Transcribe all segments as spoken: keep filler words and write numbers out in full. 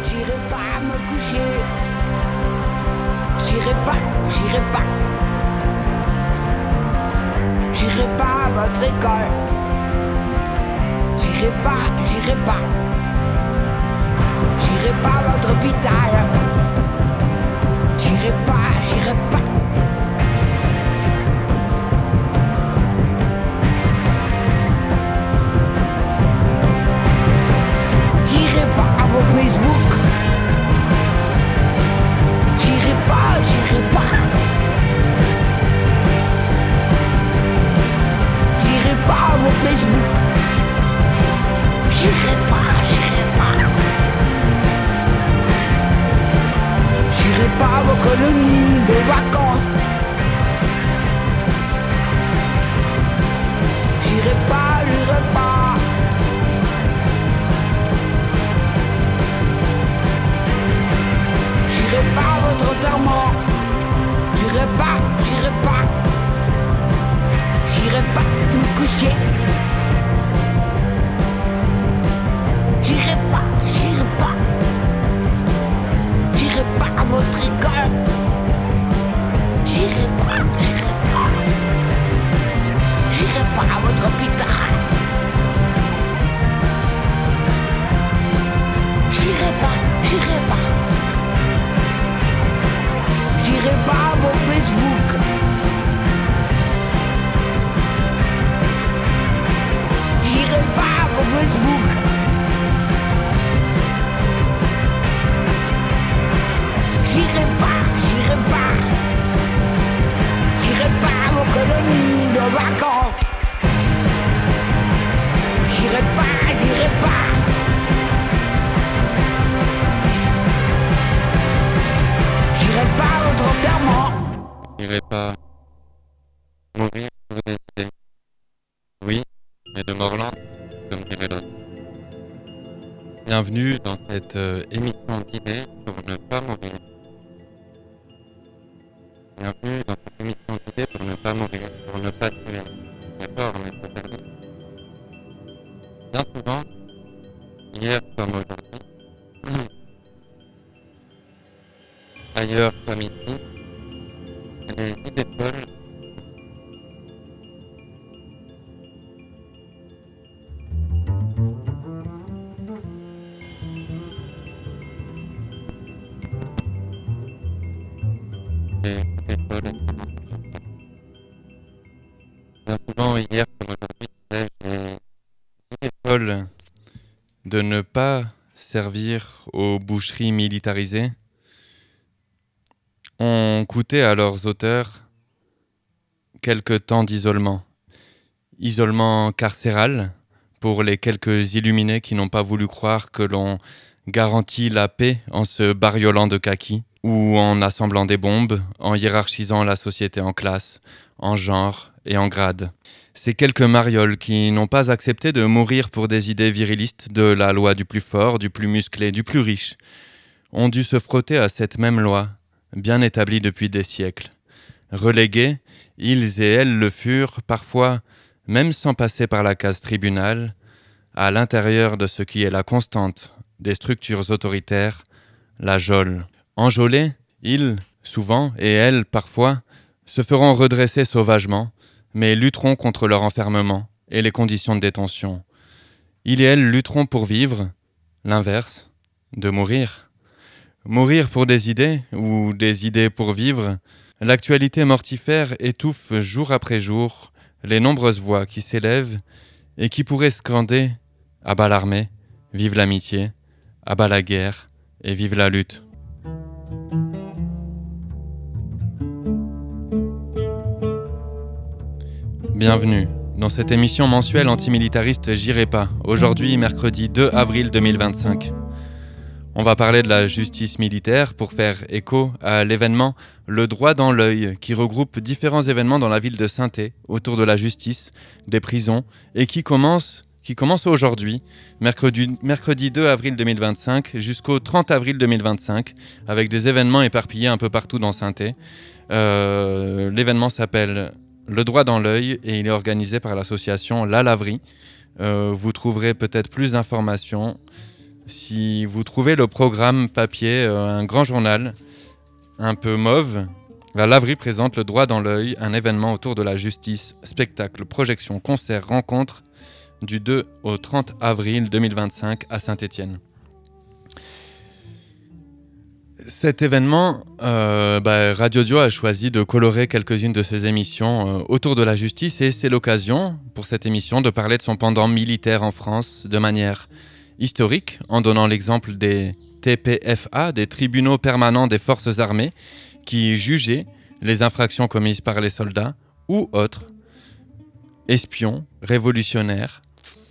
j'irai pas me coucher. J'irai pas, j'irai pas. J'irai pas à votre école. J'irai pas, j'irai pas. J'irai pas à votre hôpital. J'irai pas, j'irai pas. J'irai pas à vos Facebook. J'irai pas, j'irai pas. J'irai pas à vos Facebook. J'irai pas, j'irai pas. J'irai pas à vos colonies de vacances. J'irai pas, j'irai pas. J'irai pas à votre enterrement. J'irai pas, j'irai pas. J'irai pas me coucher. J'irai pas, j'irai pas. J'irai pas à votre école. J'irai pas, j'irai pas. J'irai pas à votre hôpital. J'irai pas, j'irai pas. J'irai pas à vos Facebook. J'irai pas à vos Facebook. J'irai pas, j'irai pas. J'irai pas à vos colonies de vacances. J'irai pas, j'irai pas. J'irai pas à votre enterrement. J'irai pas mourir pour des idées. Oui, mais de Morland, comme dirait l'autre. Bienvenue dans cette euh, émission d'idées pour ne pas mourir. Bienvenue dans cette émission d'idées pour ne pas mourir, pour ne pas tuer. D'accord, mais c'est perdu. Bien souvent, hier comme aujourd'hui, ailleurs comme ici, les idées folles les idées folles bien souvent hier comme aujourd'hui, les idées folles de ne pas servir aux boucheries militarisées ont coûté à leurs auteurs quelque temps d'isolement. Isolement carcéral pour les quelques illuminés qui n'ont pas voulu croire que l'on garantit la paix en se bariolant de kaki ou en assemblant des bombes, en hiérarchisant la société en classes, en genre et en grades. Ces quelques marioles qui n'ont pas accepté de mourir pour des idées virilistes de la loi du plus fort, du plus musclé, du plus riche, ont dû se frotter à cette même loi, bien établie depuis des siècles. Relégués, ils et elles le furent parfois, même sans passer par la case tribunal, à l'intérieur de ce qui est la constante des structures autoritaires, la geôle. Enjôlés, ils, souvent, et elles, parfois, se feront redresser sauvagement, mais lutteront contre leur enfermement et les conditions de détention. Ils et elles lutteront pour vivre, l'inverse, de mourir. Mourir pour des idées, ou des idées pour vivre, l'actualité mortifère étouffe jour après jour les nombreuses voix qui s'élèvent et qui pourraient scander « à bas l'armée, vive l'amitié, à bas la guerre et vive la lutte ». Bienvenue dans cette émission mensuelle antimilitariste J'irai pas, aujourd'hui mercredi deux avril deux mille vingt-cinq. On va parler de la justice militaire pour faire écho à l'événement Le droit dans l'œil qui regroupe différents événements dans la ville de Saint-Thé autour de la justice, des prisons et qui commence, qui commence aujourd'hui, mercredi, mercredi deux avril deux mille vingt-cinq jusqu'au trente avril deux mille vingt-cinq avec des événements éparpillés un peu partout dans Saint-Thé. Euh, l'événement s'appelle Le droit dans l'œil et il est organisé par l'association La Laverie. Euh, vous trouverez peut-être plus d'informations si vous trouvez le programme papier, euh, un grand journal, un peu mauve, la Laverie présente Le Droit dans l'œil, un événement autour de la justice, spectacle, projection, concert, rencontre, du deux au trente avril deux mille vingt-cinq à Saint-Étienne. Cet événement, euh, bah, Radio Dio a choisi de colorer quelques-unes de ses émissions euh, autour de la justice et c'est l'occasion pour cette émission de parler de son pendant militaire en France de manière historique, en donnant l'exemple des T P F A, des tribunaux permanents des forces armées, qui jugeaient les infractions commises par les soldats ou autres, espions, révolutionnaires.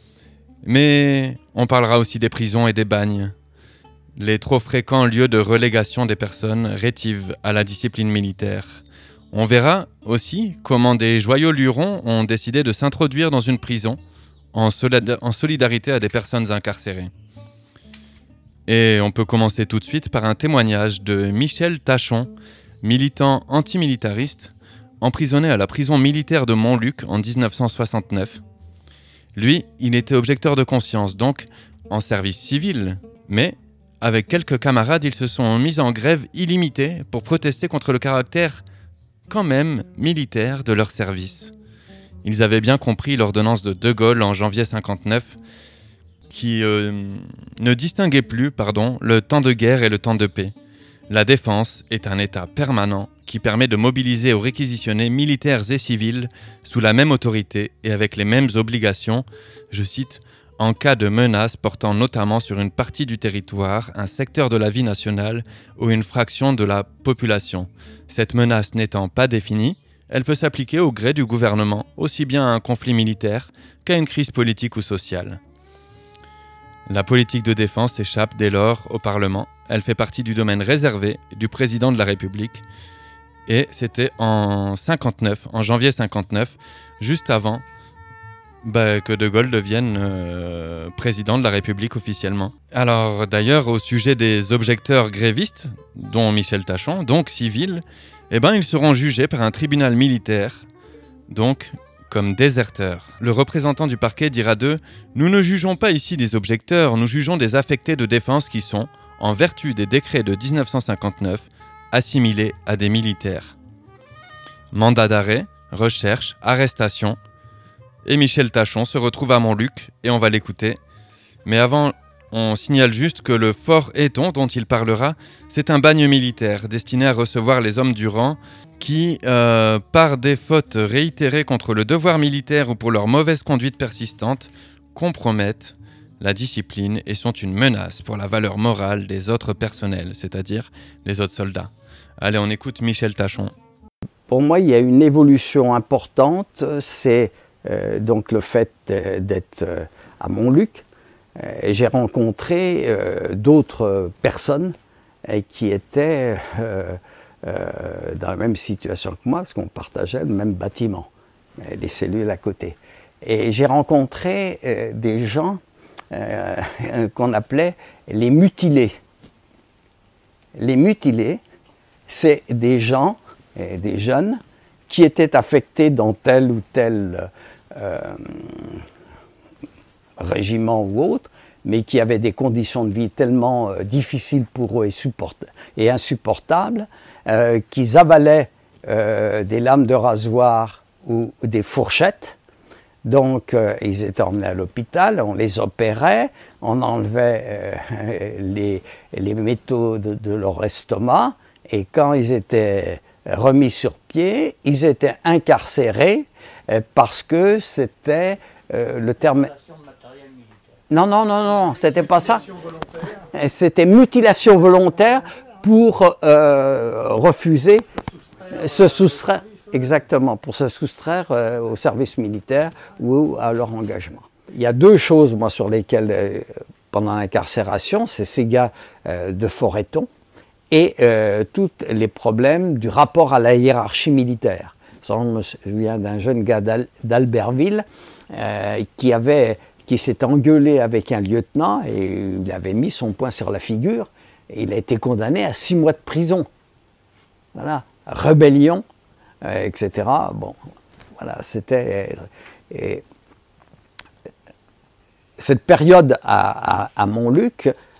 Mais on parlera aussi des prisons et des bagnes, les trop fréquents lieux de relégation des personnes rétives à la discipline militaire. On verra aussi comment des joyaux lurons ont décidé de s'introduire dans une prison en, solid- en solidarité à des personnes incarcérées. Et on peut commencer tout de suite par un témoignage de Michel Tachon, militant antimilitariste, emprisonné à la prison militaire de Montluc en dix-neuf cent soixante-neuf. Lui, il était objecteur de conscience, donc en service civil, mais avec quelques camarades, ils se sont mis en grève illimitée pour protester contre le caractère quand même militaire de leur service. Ils avaient bien compris l'ordonnance de De Gaulle en janvier cinquante-neuf qui euh, ne distinguait plus pardon, le temps de guerre et le temps de paix. La défense est un état permanent qui permet de mobiliser ou réquisitionner militaires et civils sous la même autorité et avec les mêmes obligations, je cite, en cas de menace portant notamment sur une partie du territoire, un secteur de la vie nationale ou une fraction de la population. Cette menace n'étant pas définie, elle peut s'appliquer au gré du gouvernement, aussi bien à un conflit militaire qu'à une crise politique ou sociale. La politique de défense échappe dès lors au Parlement. Elle fait partie du domaine réservé du président de la République. Et c'était en cinquante-neuf, en janvier cinquante-neuf, juste avant bah, que De Gaulle devienne euh, président de la République officiellement. Alors d'ailleurs, au sujet des objecteurs grévistes, dont Michel Tachon, donc civils, eh ben, ils seront jugés par un tribunal militaire, donc comme déserteurs. Le représentant du parquet dira d'eux « Nous ne jugeons pas ici des objecteurs, nous jugeons des affectés de défense qui sont, en vertu des décrets de dix-neuf cent cinquante-neuf, assimilés à des militaires. » Mandat d'arrêt, recherche, arrestation. Et Michel Tachon se retrouve à Montluc et on va l'écouter. Mais avant, on signale juste que le fort Éton dont il parlera, c'est un bagne militaire destiné à recevoir les hommes du rang qui, euh, par des fautes réitérées contre le devoir militaire ou pour leur mauvaise conduite persistante, compromettent la discipline et sont une menace pour la valeur morale des autres personnels, c'est-à-dire les autres soldats. Allez, on écoute Michel Tachon. Pour moi, il y a une évolution importante, c'est euh, donc le fait d'être euh, à Montluc. Euh, j'ai rencontré euh, d'autres personnes euh, qui étaient euh, euh, dans la même situation que moi, parce qu'on partageait le même bâtiment, les cellules à côté. Et j'ai rencontré euh, des gens euh, qu'on appelait les mutilés. Les mutilés, c'est des gens, et des jeunes, qui étaient affectés dans tel ou tel euh, régiment ou autre, mais qui avaient des conditions de vie tellement euh, difficiles pour eux et, support- et insupportables, euh, qu'ils avalaient euh, des lames de rasoir ou des fourchettes. Donc, euh, ils étaient emmenés à l'hôpital, on les opérait, on enlevait euh, les, les métaux de, de leur estomac, et quand ils étaient remis sur pied, ils étaient incarcérés euh, parce que c'était euh, le terme... Non, non, non, non, c'était pas ça. C'était mutilation volontaire pour euh, refuser, se soustraire, exactement, pour se soustraire euh, au service militaire ou à leur engagement. Il y a deux choses, moi, sur lesquelles, euh, pendant l'incarcération, c'est ces gars euh, de Fort-Éton et euh, tous les problèmes du rapport à la hiérarchie militaire. Je me souviens d'un jeune gars d'Al- d'Albertville euh, qui avait... qui s'est engueulé avec un lieutenant et il avait mis son poing sur la figure et il a été condamné à six mois de prison. Voilà, rébellion, euh, et cetera. Bon, voilà, c'était... Et cette période à, à, à Montluc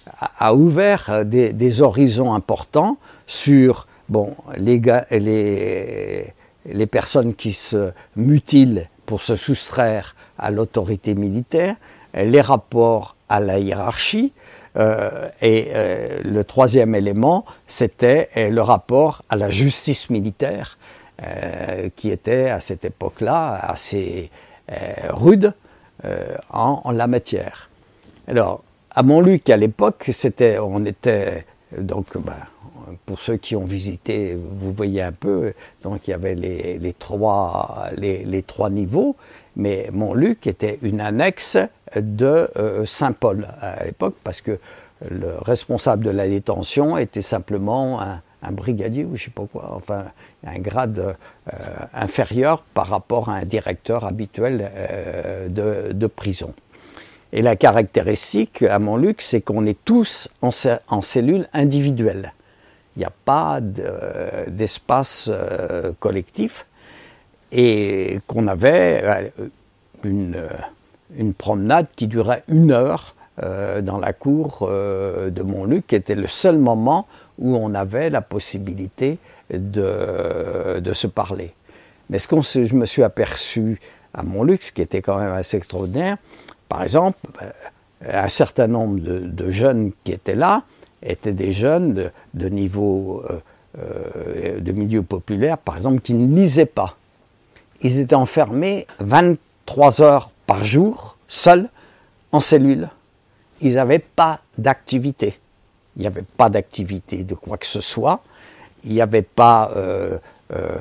a ouvert des, des horizons importants sur bon, les, les, les personnes qui se mutilent pour se soustraire à l'autorité militaire, les rapports à la hiérarchie, euh, et euh, le troisième élément, c'était le rapport à la justice militaire, euh, qui était à cette époque-là assez euh, rude euh, en, en la matière. Alors, à Montluc, à l'époque, c'était, on était, donc, ben, pour ceux qui ont visité, vous voyez un peu, donc il y avait les, les, trois, les, les trois niveaux, mais Montluc était une annexe de euh, Saint-Paul à l'époque, parce que le responsable de la détention était simplement un, un brigadier ou je ne sais pas quoi, enfin un grade euh, inférieur par rapport à un directeur habituel euh, de, de prison. Et la caractéristique à Montluc, c'est qu'on est tous en, en cellules individuelles. Il n'y a pas de, d'espace euh, collectif et qu'on avait une, une promenade qui durait une heure euh, dans la cour euh, de Montluc, qui était le seul moment où on avait la possibilité de, de se parler. Mais ce que je me suis aperçu à Montluc, ce qui était quand même assez extraordinaire, par exemple, un certain nombre de, de jeunes qui étaient là étaient des jeunes de, de niveau, euh, euh, de milieu populaire, par exemple, qui ne lisaient pas. Ils étaient enfermés vingt-trois heures par jour, seuls, en cellule. Ils n'avaient pas d'activité. Il n'y avait pas d'activité de quoi que ce soit. Il n'y avait pas euh, euh,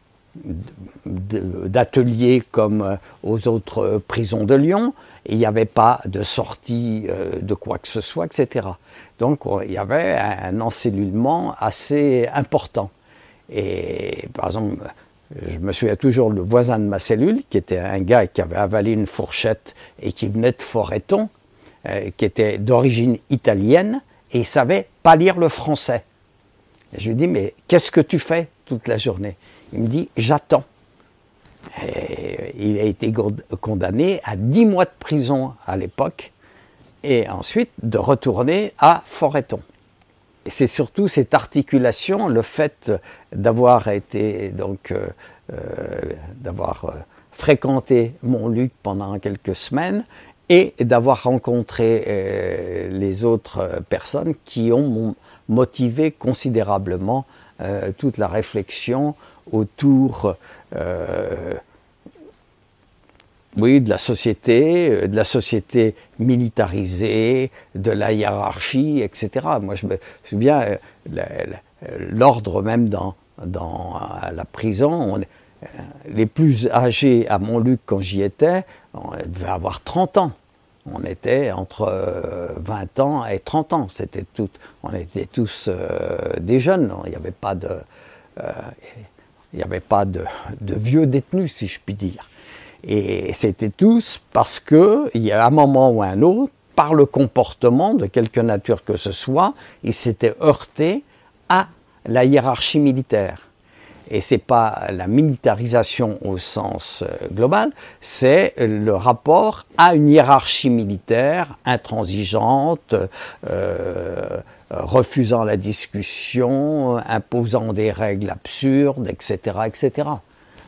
d'atelier comme aux autres prisons de Lyon. Et il n'y avait pas de sortie euh, de quoi que ce soit, et cetera. Donc il y avait un encellulement assez important. Et par exemple, je me souviens toujours le voisin de ma cellule, qui était un gars qui avait avalé une fourchette et qui venait de Forêton, euh, qui était d'origine italienne, et il ne savait pas lire le français. Et je lui dis, mais qu'est-ce que tu fais toute la journée? Il me dit, j'attends. Et il a été condamné à dix mois de prison à l'époque, et ensuite de retourner à Forêton. Et c'est surtout cette articulation, le fait d'avoir été donc euh, euh, d'avoir euh, fréquenté Montluc pendant quelques semaines et d'avoir rencontré euh, les autres personnes qui ont motivé considérablement euh, toute la réflexion autour euh, oui, de la société, de la société militarisée, de la hiérarchie, et cetera. Moi, je me souviens, l'ordre même dans, dans la prison, on, les plus âgés à Montluc quand j'y étais, on devait avoir trente ans. On était entre vingt ans et trente ans. C'était tout, on était tous euh, des jeunes. Il n'y avait pas de, euh, il n'y avait pas de, de vieux détenus, si je puis dire. Et c'était tous parce qu'il y a un moment ou un autre, par le comportement de quelque nature que ce soit, ils s'étaient heurtés à la hiérarchie militaire. Et ce n'est pas la militarisation au sens global, c'est le rapport à une hiérarchie militaire intransigeante, euh, refusant la discussion, imposant des règles absurdes, et cetera, et cetera.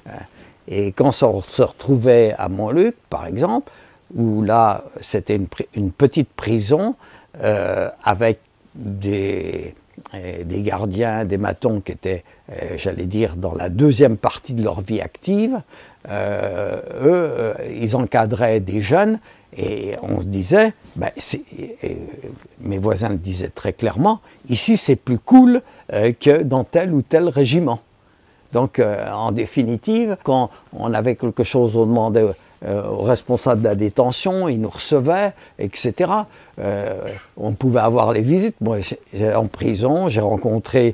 Et quand on se retrouvait à Montluc, par exemple, où là, c'était une, une petite prison euh, avec des, des gardiens, des matons qui étaient, euh, j'allais dire, dans la deuxième partie de leur vie active, euh, eux, euh, ils encadraient des jeunes et on se disait, ben, c'est, et mes voisins le disaient très clairement, ici c'est plus cool euh, que dans tel ou tel régiment. Donc, euh, en définitive, quand on avait quelque chose, on demandait euh, au responsable de la détention, il nous recevait, et cetera. Euh, on pouvait avoir les visites. Moi, j'ai, en prison, j'ai rencontré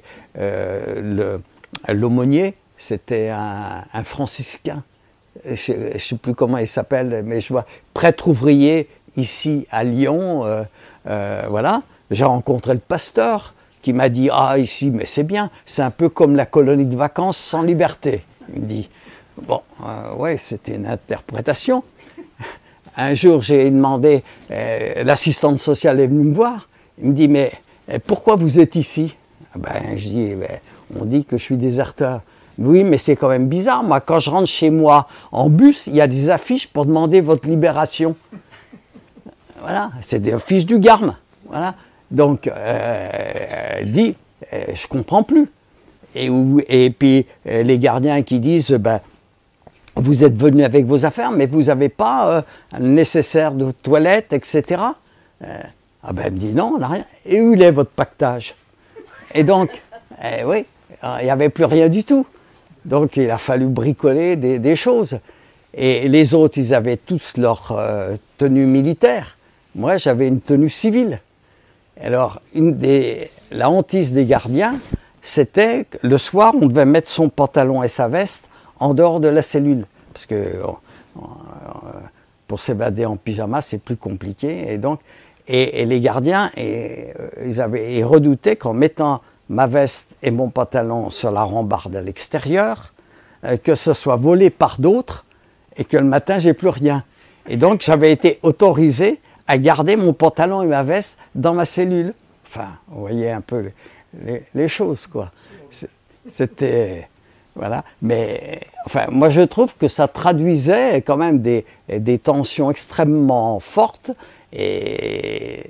euh, le, l'aumônier, c'était un, un franciscain. Je ne sais plus comment il s'appelle, mais je vois, prêtre ouvrier ici à Lyon. Euh, euh, voilà. J'ai rencontré le pasteur, qui m'a dit « Ah, ici, mais c'est bien, c'est un peu comme la colonie de vacances sans liberté. » Il me dit « Bon, euh, ouais, c'était une interprétation. » Un jour, j'ai demandé, euh, l'assistante sociale est venue me voir, Il me dit, mais pourquoi vous êtes ici? Ben, je dis, ben, on dit que je suis déserteur. Oui, mais c'est quand même bizarre. Moi, quand je rentre chez moi en bus, il y a des affiches pour demander votre libération. Voilà, c'est des affiches du Garm. Voilà. Donc, euh, elle dit, euh, je comprends plus. Et, et puis, euh, les gardiens qui disent, ben, vous êtes venu avec vos affaires, mais vous n'avez pas euh, le nécessaire de toilette, et cetera. Euh, ah ben, elle me dit, non, on n'a rien. Et où est votre pactage? Et donc, eh oui, il n'y avait plus rien du tout. Donc, il a fallu bricoler des, des choses. Et les autres, ils avaient tous leur euh, tenue militaire. Moi, j'avais une tenue civile. Alors, une des, la hantise des gardiens, c'était que le soir, on devait mettre son pantalon et sa veste en dehors de la cellule. Parce que on, on, pour s'évader en pyjama, c'est plus compliqué. Et donc, et, et les gardiens, et, ils, avaient, ils redoutaient qu'en mettant ma veste et mon pantalon sur la rambarde à l'extérieur, euh, que ce soit volé par d'autres et que le matin, j'ai plus rien. Et donc, j'avais été autorisé à garder mon pantalon et ma veste dans ma cellule. Enfin, vous voyez un peu les, les, les choses, quoi. C'était... Voilà. Mais, enfin, moi, je trouve que ça traduisait quand même des, des tensions extrêmement fortes et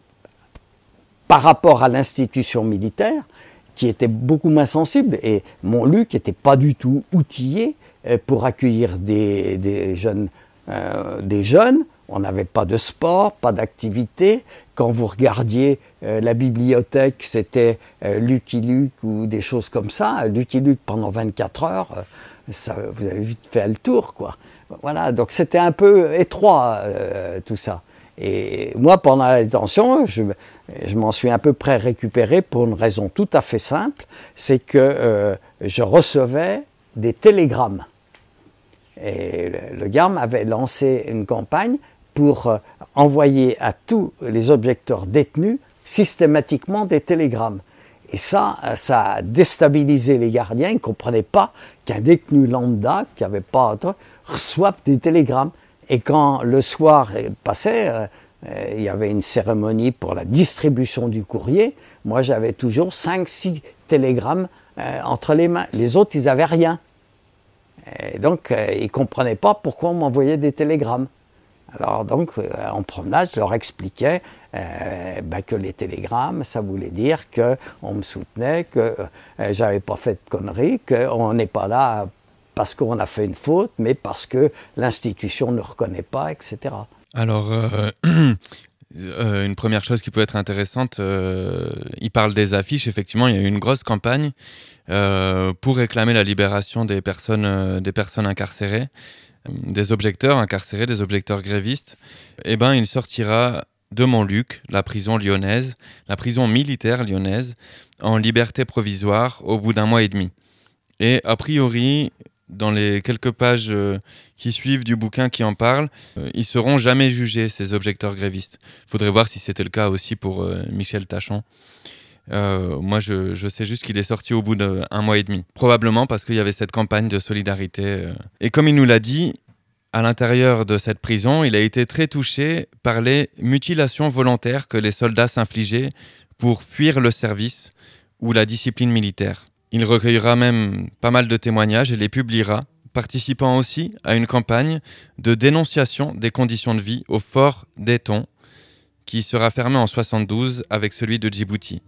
par rapport à l'institution militaire, qui était beaucoup moins sensible. Et Montluc n'était pas du tout outillé pour accueillir des, des, jeunes, euh, des jeunes. On n'avait pas de sport, pas d'activité. Quand vous regardiez euh, la bibliothèque, c'était euh, Lucky Luke ou des choses comme ça. Lucky Luke pendant vingt-quatre heures, euh, ça, vous avez vite fait le tour, quoi. Voilà, donc c'était un peu étroit, euh, tout ça. Et moi, pendant la détention, je, je m'en suis à peu près récupéré pour une raison tout à fait simple, c'est que euh, je recevais des télégrammes. Et le, le Garm avait lancé une campagne pour euh, envoyer à tous les objecteurs détenus systématiquement des télégrammes. Et ça, ça a déstabilisé les gardiens. Ils ne comprenaient pas qu'un détenu lambda, qui n'avait pas reçoive des télégrammes. Et quand le soir passait, euh, euh, il y avait une cérémonie pour la distribution du courrier. Moi, j'avais toujours cinq six télégrammes euh, entre les mains. Les autres, ils n'avaient rien. Et donc, euh, ils ne comprenaient pas pourquoi on m'envoyait des télégrammes. Alors, donc, euh, en promenade, je leur expliquais euh, ben, que les télégrammes, ça voulait dire qu'on me soutenait, que euh, je n'avais pas fait de conneries, qu'on n'est pas là parce qu'on a fait une faute, mais parce que l'institution ne reconnaît pas, et cetera. Alors, euh, euh, une première chose qui peut être intéressante, euh, il parle des affiches. Effectivement, il y a eu une grosse campagne euh, pour réclamer la libération des personnes, euh, des personnes incarcérées, euh, des objecteurs incarcérés, des objecteurs grévistes. Eh ben, il sortira de Montluc, la prison lyonnaise, la prison militaire lyonnaise, en liberté provisoire au bout d'un mois et demi. Et a priori, dans les quelques pages euh, qui suivent du bouquin qui en parle, euh, ils seront jamais jugés, ces objecteurs grévistes. Il faudrait voir si c'était le cas aussi pour euh, Michel Tachon. Euh, moi, je, je sais juste qu'il est sorti au bout d'un mois et demi. Probablement parce qu'il y avait cette campagne de solidarité. Euh. Et comme il nous l'a dit, à l'intérieur de cette prison, il a été très touché par les mutilations volontaires que les soldats s'infligeaient pour fuir le service ou la discipline militaire. Il recueillera même pas mal de témoignages et les publiera, participant aussi à une campagne de dénonciation des conditions de vie au fort d'Aiton, qui sera fermé en soixante-douze avec celui de Djibouti.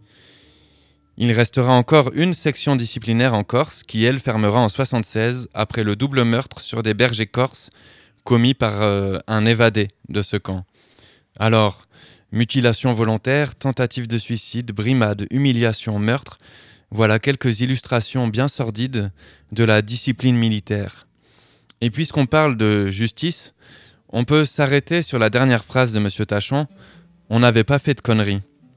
Il restera encore une section disciplinaire en Corse, qui elle fermera en soixante-seize après le double meurtre sur des bergers corses commis par euh, un évadé de ce camp. Alors, mutilation volontaire, tentative de suicide, brimade, humiliation, meurtre, voilà quelques illustrations bien sordides de la discipline militaire. Et puisqu'on parle de justice, on peut s'arrêter sur la dernière phrase de M. Tachon. On n'avait pas fait de conneries.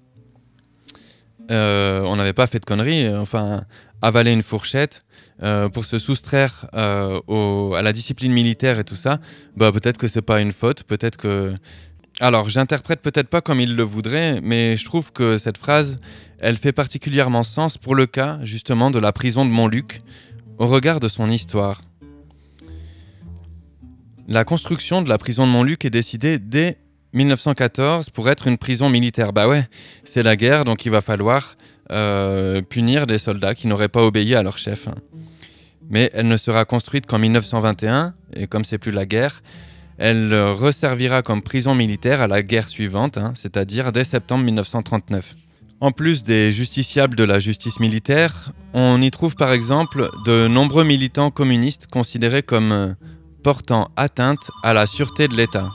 Euh, on n'avait pas fait de conneries, enfin, avaler une fourchette euh, pour se soustraire euh, au, à la discipline militaire et tout ça, bah, peut-être que c'est pas une faute, peut-être que... Alors, j'interprète peut-être pas comme il le voudrait, mais je trouve que cette phrase, elle fait particulièrement sens pour le cas, justement, de la prison de Montluc, au regard de son histoire. La construction de la prison de Montluc est décidée dès mille neuf cent quatorze pour être une prison militaire. Bah ouais, c'est la guerre, donc il va falloir euh, punir des soldats qui n'auraient pas obéi à leur chef. Mais elle ne sera construite qu'en mille neuf cent vingt et un, et comme c'est plus la guerre, elle resservira comme prison militaire à la guerre suivante, hein, c'est-à-dire dès septembre mille neuf cent trente-neuf. En plus des justiciables de la justice militaire, on y trouve par exemple de nombreux militants communistes considérés comme portant atteinte à la sûreté de l'État.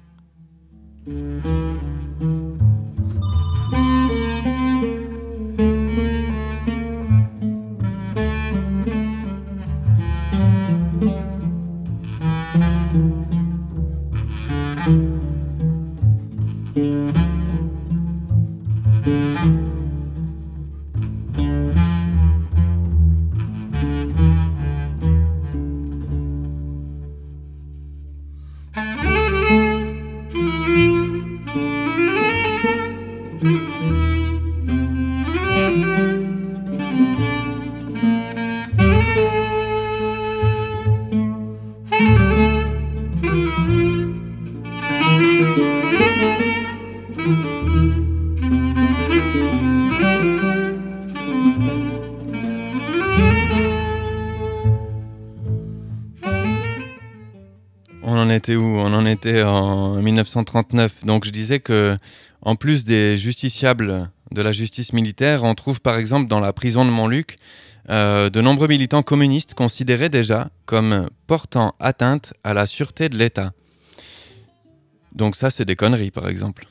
On en était où ? On en était en mille neuf cent trente-neuf. Donc je disais que, en plus des justiciables de la justice militaire, on trouve par exemple dans la prison de Montluc euh, de nombreux militants communistes considérés déjà comme portant atteinte à la sûreté de l'État. Donc ça, c'est des conneries, par exemple.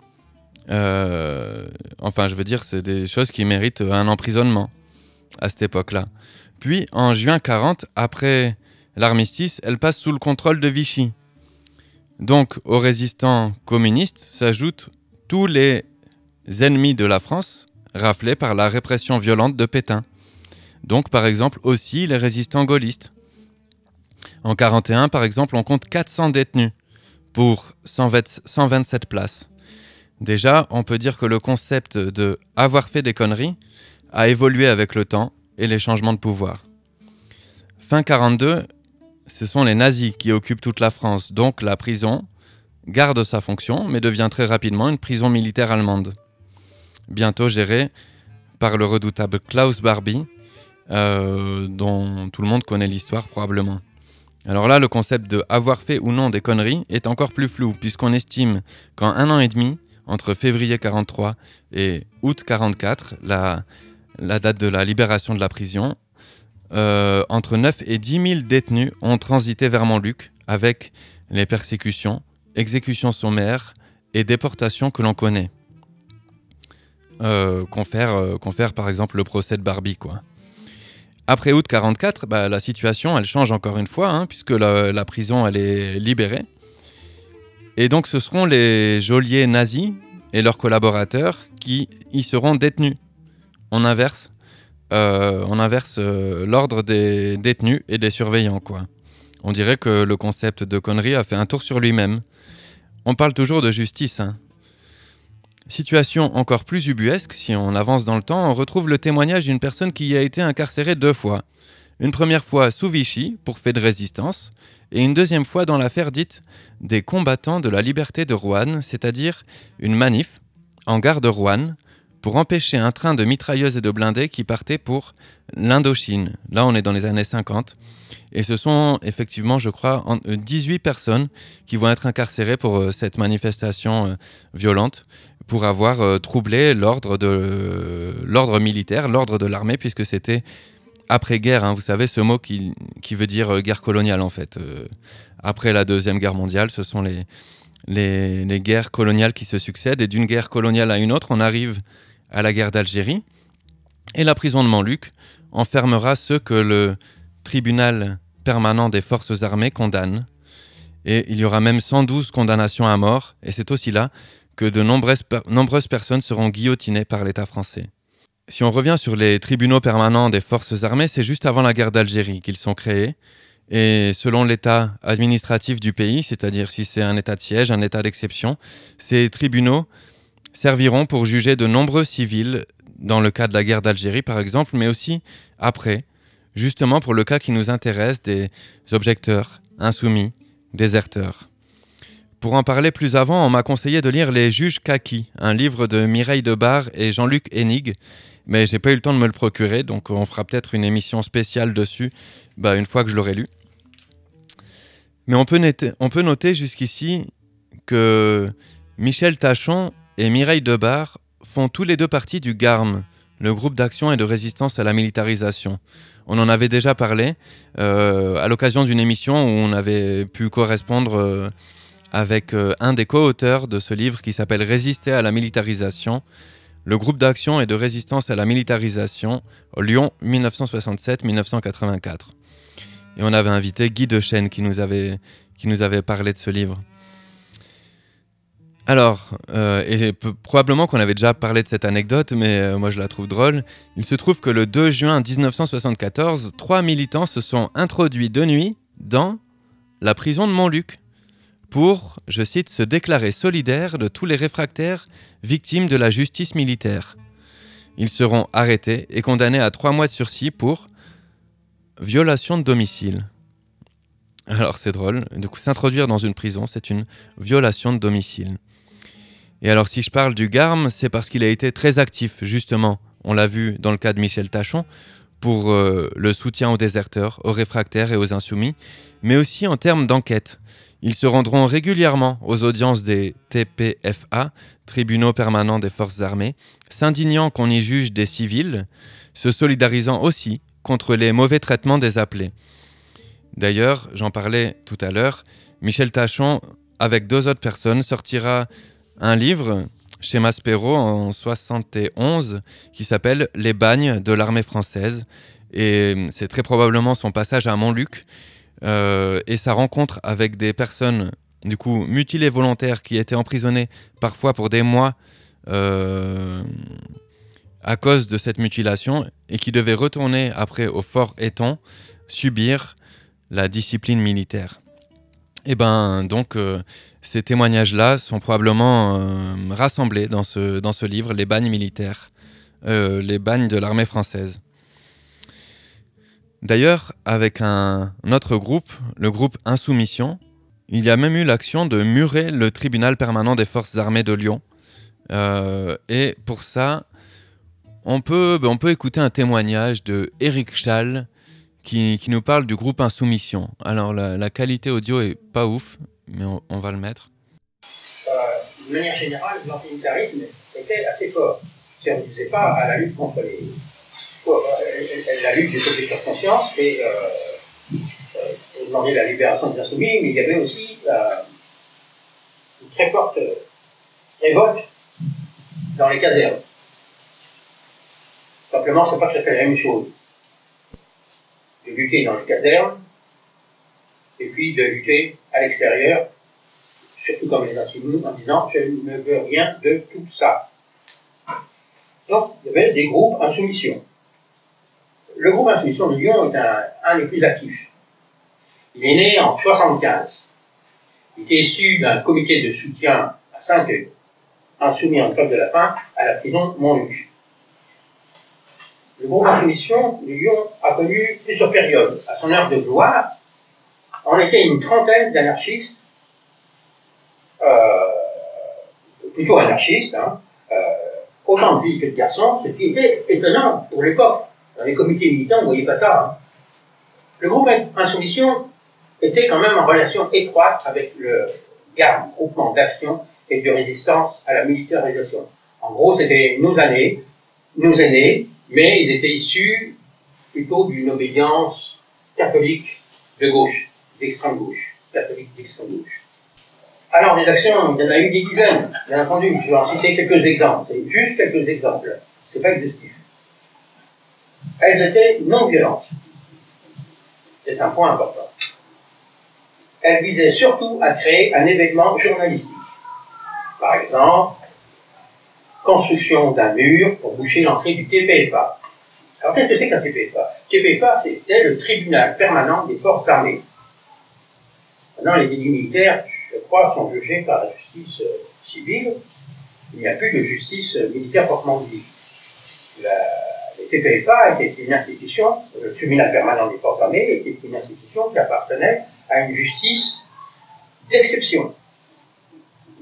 Euh, enfin, je veux dire, c'est des choses qui méritent un emprisonnement à cette époque-là. Puis, en juin quarante, après l'armistice, elle passe sous le contrôle de Vichy. Donc, aux résistants communistes s'ajoutent tous les ennemis de la France raflés par la répression violente de Pétain. Donc, par exemple, aussi les résistants gaullistes. En quarante et un, par exemple, on compte quatre cents détenus pour cent vingt-sept places. Déjà, on peut dire que le concept de « avoir fait des conneries » a évolué avec le temps et les changements de pouvoir. Fin quarante-deux, ce sont les nazis qui occupent toute la France, donc la prison garde sa fonction, mais devient très rapidement une prison militaire allemande. Bientôt gérée par le redoutable Klaus Barbie, euh, dont tout le monde connaît l'histoire probablement. Alors là, le concept de avoir fait ou non des conneries est encore plus flou, puisqu'on estime qu'en un an et demi, entre février quarante-trois et août quarante-quatre, la, la date de la libération de la prison, euh, entre neuf et dix mille détenus ont transité vers Montluc, avec les persécutions, exécutions sommaires et déportations que l'on connaît. Euh, confère, euh, confère par exemple le procès de Barbie, quoi. Après août quarante-quatre, bah, la situation elle change encore une fois, hein, puisque la, la prison elle est libérée. Et donc ce seront les geôliers nazis et leurs collaborateurs qui y seront détenus. On inverse, euh, on inverse euh, l'ordre des détenus et des surveillants, quoi. On dirait que le concept de connerie a fait un tour sur lui-même. On parle toujours de justice, hein. Situation encore plus ubuesque, si on avance dans le temps, on retrouve le témoignage d'une personne qui y a été incarcérée deux fois. Une première fois sous Vichy, pour fait de résistance, et une deuxième fois dans l'affaire dite des combattants de la liberté de Roanne, c'est-à-dire une manif en gare de Roanne pour empêcher un train de mitrailleuses et de blindés qui partait pour l'Indochine. Là, on est dans les années cinquante. Et ce sont effectivement, je crois, dix-huit personnes qui vont être incarcérées pour cette manifestation violente, pour avoir euh, troublé l'ordre, de, euh, l'ordre militaire, l'ordre de l'armée, puisque c'était après-guerre, hein, vous savez, ce mot qui, qui veut dire euh, guerre coloniale, en fait. Euh, après la Deuxième Guerre mondiale, ce sont les, les, les guerres coloniales qui se succèdent, et d'une guerre coloniale à une autre, on arrive à la guerre d'Algérie, et la prison de Montluc enfermera ceux que le tribunal permanent des forces armées condamne, et il y aura même cent douze condamnations à mort, et c'est aussi là que de nombreuses, nombreuses personnes seront guillotinées par l'État français. Si on revient sur les tribunaux permanents des forces armées, c'est juste avant la guerre d'Algérie qu'ils sont créés. Et selon l'état administratif du pays, c'est-à-dire si c'est un état de siège, un état d'exception, ces tribunaux serviront pour juger de nombreux civils, dans le cas de la guerre d'Algérie par exemple, mais aussi après, justement pour le cas qui nous intéresse, des objecteurs, insoumis, déserteurs. Pour en parler plus avant, on m'a conseillé de lire Les Juges Kaki, un livre de Mireille Debar et Jean-Luc Hennig, mais j'ai pas eu le temps de me le procurer, donc on fera peut-être une émission spéciale dessus bah, une fois que je l'aurai lu. Mais on peut noter, on peut noter jusqu'ici que Michel Tachon et Mireille Debar font tous les deux partie du GARM, le groupe d'action et de résistance à la militarisation. On en avait déjà parlé euh, à l'occasion d'une émission où on avait pu correspondre euh, avec euh, un des co-auteurs de ce livre qui s'appelle « Résister à la militarisation », le groupe d'action et de résistance à la militarisation, Lyon dix-neuf cent soixante-sept à dix-neuf cent quatre-vingt-quatre. Et on avait invité Guy Dechêne qui nous avait, qui nous avait parlé de ce livre. Alors, euh, et p- probablement qu'on avait déjà parlé de cette anecdote, mais euh, moi je la trouve drôle. Il se trouve que le deux juin dix-neuf cent soixante-quatorze, trois militants se sont introduits de nuit dans la prison de Montluc pour, je cite, se déclarer solidaires de tous les réfractaires victimes de la justice militaire. Ils seront arrêtés et condamnés à trois mois de sursis pour violation de domicile. Alors c'est drôle, du coup s'introduire dans une prison, c'est une violation de domicile. Et alors si je parle du GARM, c'est parce qu'il a été très actif, justement, on l'a vu dans le cas de Michel Tachon, pour euh, le soutien aux déserteurs, aux réfractaires et aux insoumis, mais aussi en termes d'enquête. Ils se rendront régulièrement aux audiences des T P F A, tribunaux permanents des forces armées, s'indignant qu'on y juge des civils, se solidarisant aussi contre les mauvais traitements des appelés. D'ailleurs, j'en parlais tout à l'heure, Michel Tachon, avec deux autres personnes, sortira un livre chez Maspero en soixante et onze qui s'appelle « Les bagnes de l'armée française ». Et c'est très probablement son passage à Montluc euh, et sa rencontre avec des personnes du coup mutilées volontaires qui étaient emprisonnées parfois pour des mois euh, à cause de cette mutilation et qui devaient retourner après au fort Éton subir la discipline militaire. Et ben donc euh, ces témoignages-là sont probablement euh, rassemblés dans ce, dans ce livre, Les bagnes militaires, euh, les bagnes de l'armée française. D'ailleurs, avec un, un autre groupe, le groupe Insoumission, il y a même eu l'action de murer le tribunal permanent des forces armées de Lyon. Euh, et pour ça, on peut, ben on peut écouter un témoignage de Éric Schall, Qui, qui nous parle du groupe Insoumission. Alors la, la qualité audio est pas ouf, mais on, on va le mettre. Euh, de manière générale, l'antimilitarisme était assez fort. Si on ne disait pas à la lutte contre les, euh, la lutte des objecteurs de conscience et euh, euh, demander la libération des insoumis, mais il y avait aussi euh, une très forte révolte dans les casernes. Simplement, c'est pas tout à fait la même chose de lutter dans les casernes, et puis de lutter à l'extérieur, surtout comme les insoumis, en disant « je ne veux rien de tout ça ». Donc, il y avait des groupes Insoumission. Le groupe Insoumission de Lyon est un, un des plus actifs. Il est né en soixante-quinze. Il était issu d'un comité de soutien à cinq insoumis en grève de la faim à la prison Montluc. Le groupe Insoumission de Lyon a connu plusieurs périodes. À son heure de gloire, on était une trentaine d'anarchistes, euh, plutôt anarchistes, hein, euh, autant de filles que de garçons, ce qui était étonnant pour l'époque. Dans les comités militants, vous ne voyez pas ça. Hein. Le groupe Insoumission était quand même en relation étroite avec le GARM, groupement d'action et de résistance à la militarisation. En gros, c'était nos années, nos aînés, mais ils étaient issus plutôt d'une obédience catholique de gauche, d'extrême gauche, catholique d'extrême gauche. Alors, des actions, il y en a eu des dizaines, bien entendu, je vais en citer quelques exemples, c'est juste quelques exemples, c'est pas exhaustif. Elles étaient non violentes, c'est un point important. Elles visaient surtout à créer un événement journalistique. Par exemple, construction d'un mur pour boucher l'entrée du T P F A. Alors qu'est-ce que c'est qu'un T P F A ? T P F A, c'était le tribunal permanent des forces armées. Maintenant, les délits militaires, je crois, sont jugés par la justice euh, civile. Il n'y a plus de justice euh, militaire proprement dit. La, le T P F A était une institution, le tribunal permanent des forces armées était une institution qui appartenait à une justice d'exception.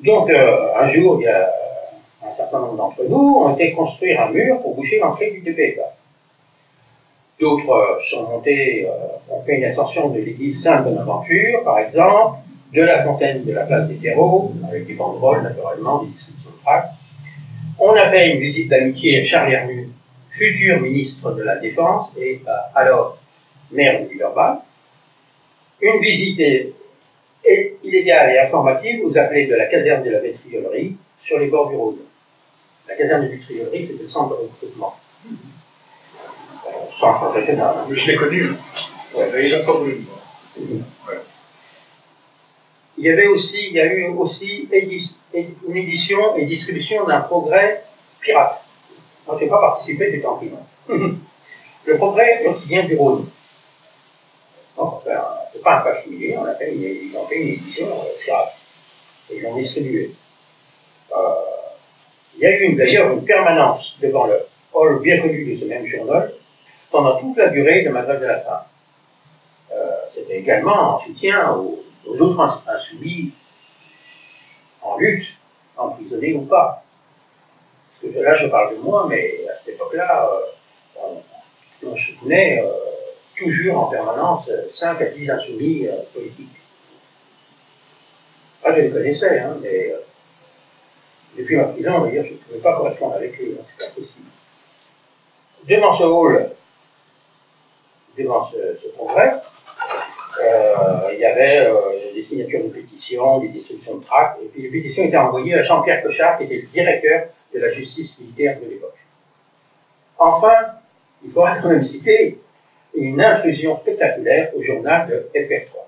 Donc, euh, un jour, il y a un certain nombre d'entre nous ont été construire un mur pour boucher l'entrée du T P K. D'autres euh, sont montés, euh, ont fait une ascension de l'église Sainte-Bonaventure, par exemple, de la fontaine de la place des terreaux, avec des banderoles, naturellement, des distributions de tracts. On a fait une visite d'amitié à Charles Hernu, futur ministre de la Défense, et euh, alors maire de Villeurbanne. Une visite est, est illégale et informative aux appelés de la caserne de la Vitriolerie, sur les bords du Rhône. La caserne de Vitriolerie, c'était le centre de recrutement. Euh, centre régional. Je l'ai connu. Ouais, mais ils n'ont pas voulu me voir. Ouais. Il y avait aussi, il y a eu aussi édi- une édition et distribution d'un progrès pirate. Moi, je n'ai pas participé, j'étais en prison. Le progrès quotidien du Rhône. Donc, enfin, c'est pas un facsimilé, on a fait une, ils ont fait une édition euh, pirate. Et ils l'ont distribué. Euh, il y a eu d'ailleurs une permanence devant le hall bien connu de ce même journal pendant toute la durée de ma grève de la faim. Euh, c'était également en soutien aux, aux autres insoumis en lutte, emprisonnés ou pas. Parce que là, je parle de moi, mais à cette époque-là, euh, on, on soutenait euh, toujours en permanence cinq à dix insoumis euh, politiques. Ah, je les connaissais, hein, mais euh, depuis ma prison, d'ailleurs, je ne pouvais pas correspondre avec eux, hein, c'est pas possible. Devant ce hall, devant ce, ce congrès, euh, il y avait euh, des signatures de pétitions, des distributions de tracts, et puis les pétitions étaient envoyées à Jean-Pierre Cochard, qui était le directeur de la justice militaire de l'époque. Enfin, il faudra quand même citer une intrusion spectaculaire au journal de F R trois.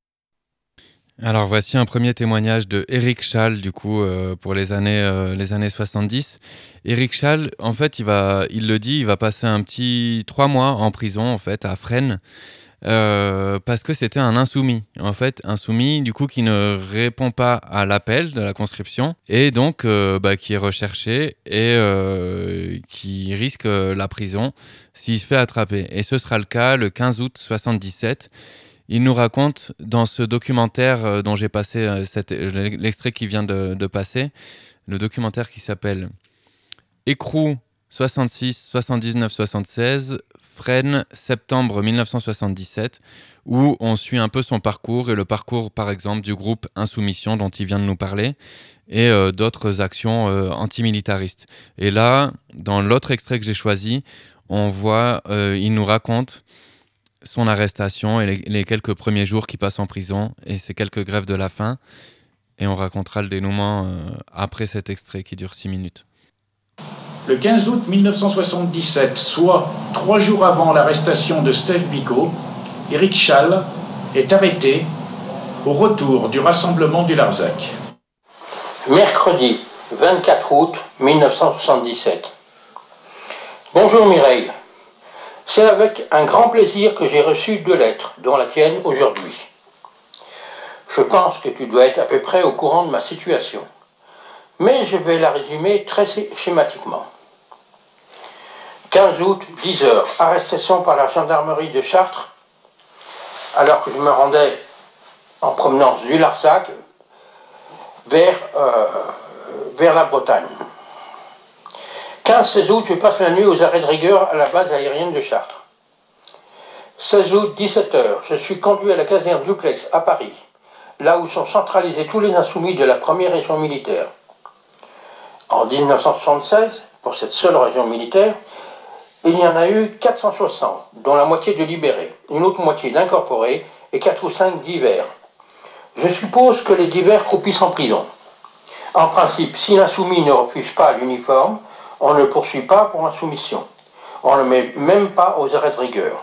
Alors voici un premier témoignage de Éric Schall, du coup, euh, pour les années, euh, les années soixante-dix. Éric Schall, en fait, il, va, il le dit, il va passer un petit trois mois en prison, en fait, à Fresnes, euh, parce que c'était un insoumis. En fait, insoumis, du coup, qui ne répond pas à l'appel de la conscription, et donc, euh, bah, qui est recherché et euh, qui risque la prison s'il se fait attraper. Et ce sera le cas le quinze août soixante-dix-sept. Il nous raconte dans ce documentaire dont j'ai passé cet, l'extrait qui vient de, de passer, le documentaire qui s'appelle Écrou soixante-six, soixante-dix-neuf, soixante-seize, Fresnes, septembre dix-neuf cent soixante-dix-sept, où on suit un peu son parcours et le parcours, par exemple, du groupe Insoumission dont il vient de nous parler et euh, d'autres actions euh, antimilitaristes. Et là, dans l'autre extrait que j'ai choisi, on voit, euh, il nous raconte son arrestation et les, les quelques premiers jours qu'il passe en prison et ses quelques grèves de la faim. Et on racontera le dénouement euh, après cet extrait qui dure six minutes. Le quinze août dix-neuf cent soixante-dix-sept, soit trois jours avant l'arrestation de Steph Biko, Éric Schall est arrêté au retour du rassemblement du Larzac. Mercredi vingt-quatre août dix-neuf cent soixante-dix-sept. Bonjour Mireille. C'est avec un grand plaisir que j'ai reçu deux lettres, dont la tienne aujourd'hui. Je pense que tu dois être à peu près au courant de ma situation, mais je vais la résumer très schématiquement. quinze août, dix heures, arrestation par la gendarmerie de Chartres, alors que je me rendais en promenance du Larzac vers, euh, vers la Bretagne. quinze seize août, je passe la nuit aux arrêts de rigueur à la base aérienne de Chartres. seize août, dix-sept heures, je suis conduit à la caserne Duplex à Paris, là où sont centralisés tous les insoumis de la première région militaire. En dix-neuf cent soixante-seize, pour cette seule région militaire, il y en a eu quatre cent soixante, dont la moitié de libérés, une autre moitié d'incorporés et quatre ou cinq divers. Je suppose que les divers croupissent en prison. En principe, si l'insoumis ne refuse pas l'uniforme, on ne le poursuit pas pour insoumission. On ne le met même pas aux arrêts de rigueur.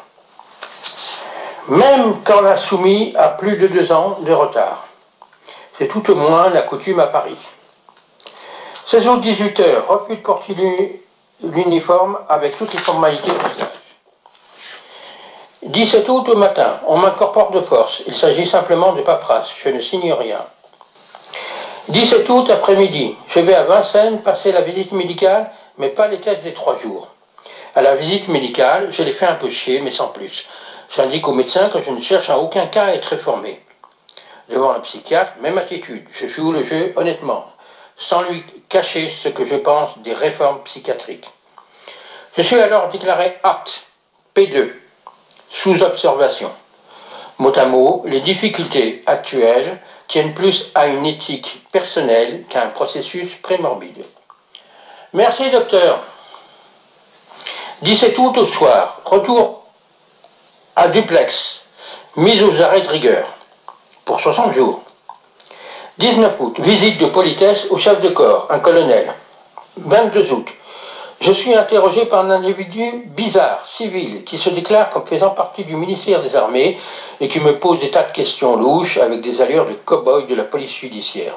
Même quand l'insoumis a plus de deux ans de retard. C'est tout au moins la coutume à Paris. seize août, dix-huit heures, refus de porter l'uniforme avec toutes les formalités d'usage. dix-sept août au matin, on m'incorpore de force. Il s'agit simplement de paperasse, je ne signe rien. dix-sept août après-midi, je vais à Vincennes passer la visite médicale, mais pas les tests des trois jours. À la visite médicale, je les fais un peu chier, mais sans plus. J'indique au médecin que je ne cherche en aucun cas à être réformé. Devant le psychiatre, même attitude. Je joue le jeu honnêtement, sans lui cacher ce que je pense des réformes psychiatriques. Je suis alors déclaré apte, P deux, sous observation. Mot à mot, les difficultés actuelles tiennent plus à une éthique personnelle qu'à un processus prémorbide. Merci, docteur. dix-sept août au soir, retour à duplex, mise aux arrêts de rigueur, pour soixante jours. dix-neuf août, visite de politesse au chef de corps, un colonel. vingt-deux août, je suis interrogé par un individu bizarre, civil, qui se déclare comme faisant partie du ministère des Armées et qui me pose des tas de questions louches avec des allures de cow-boy de la police judiciaire.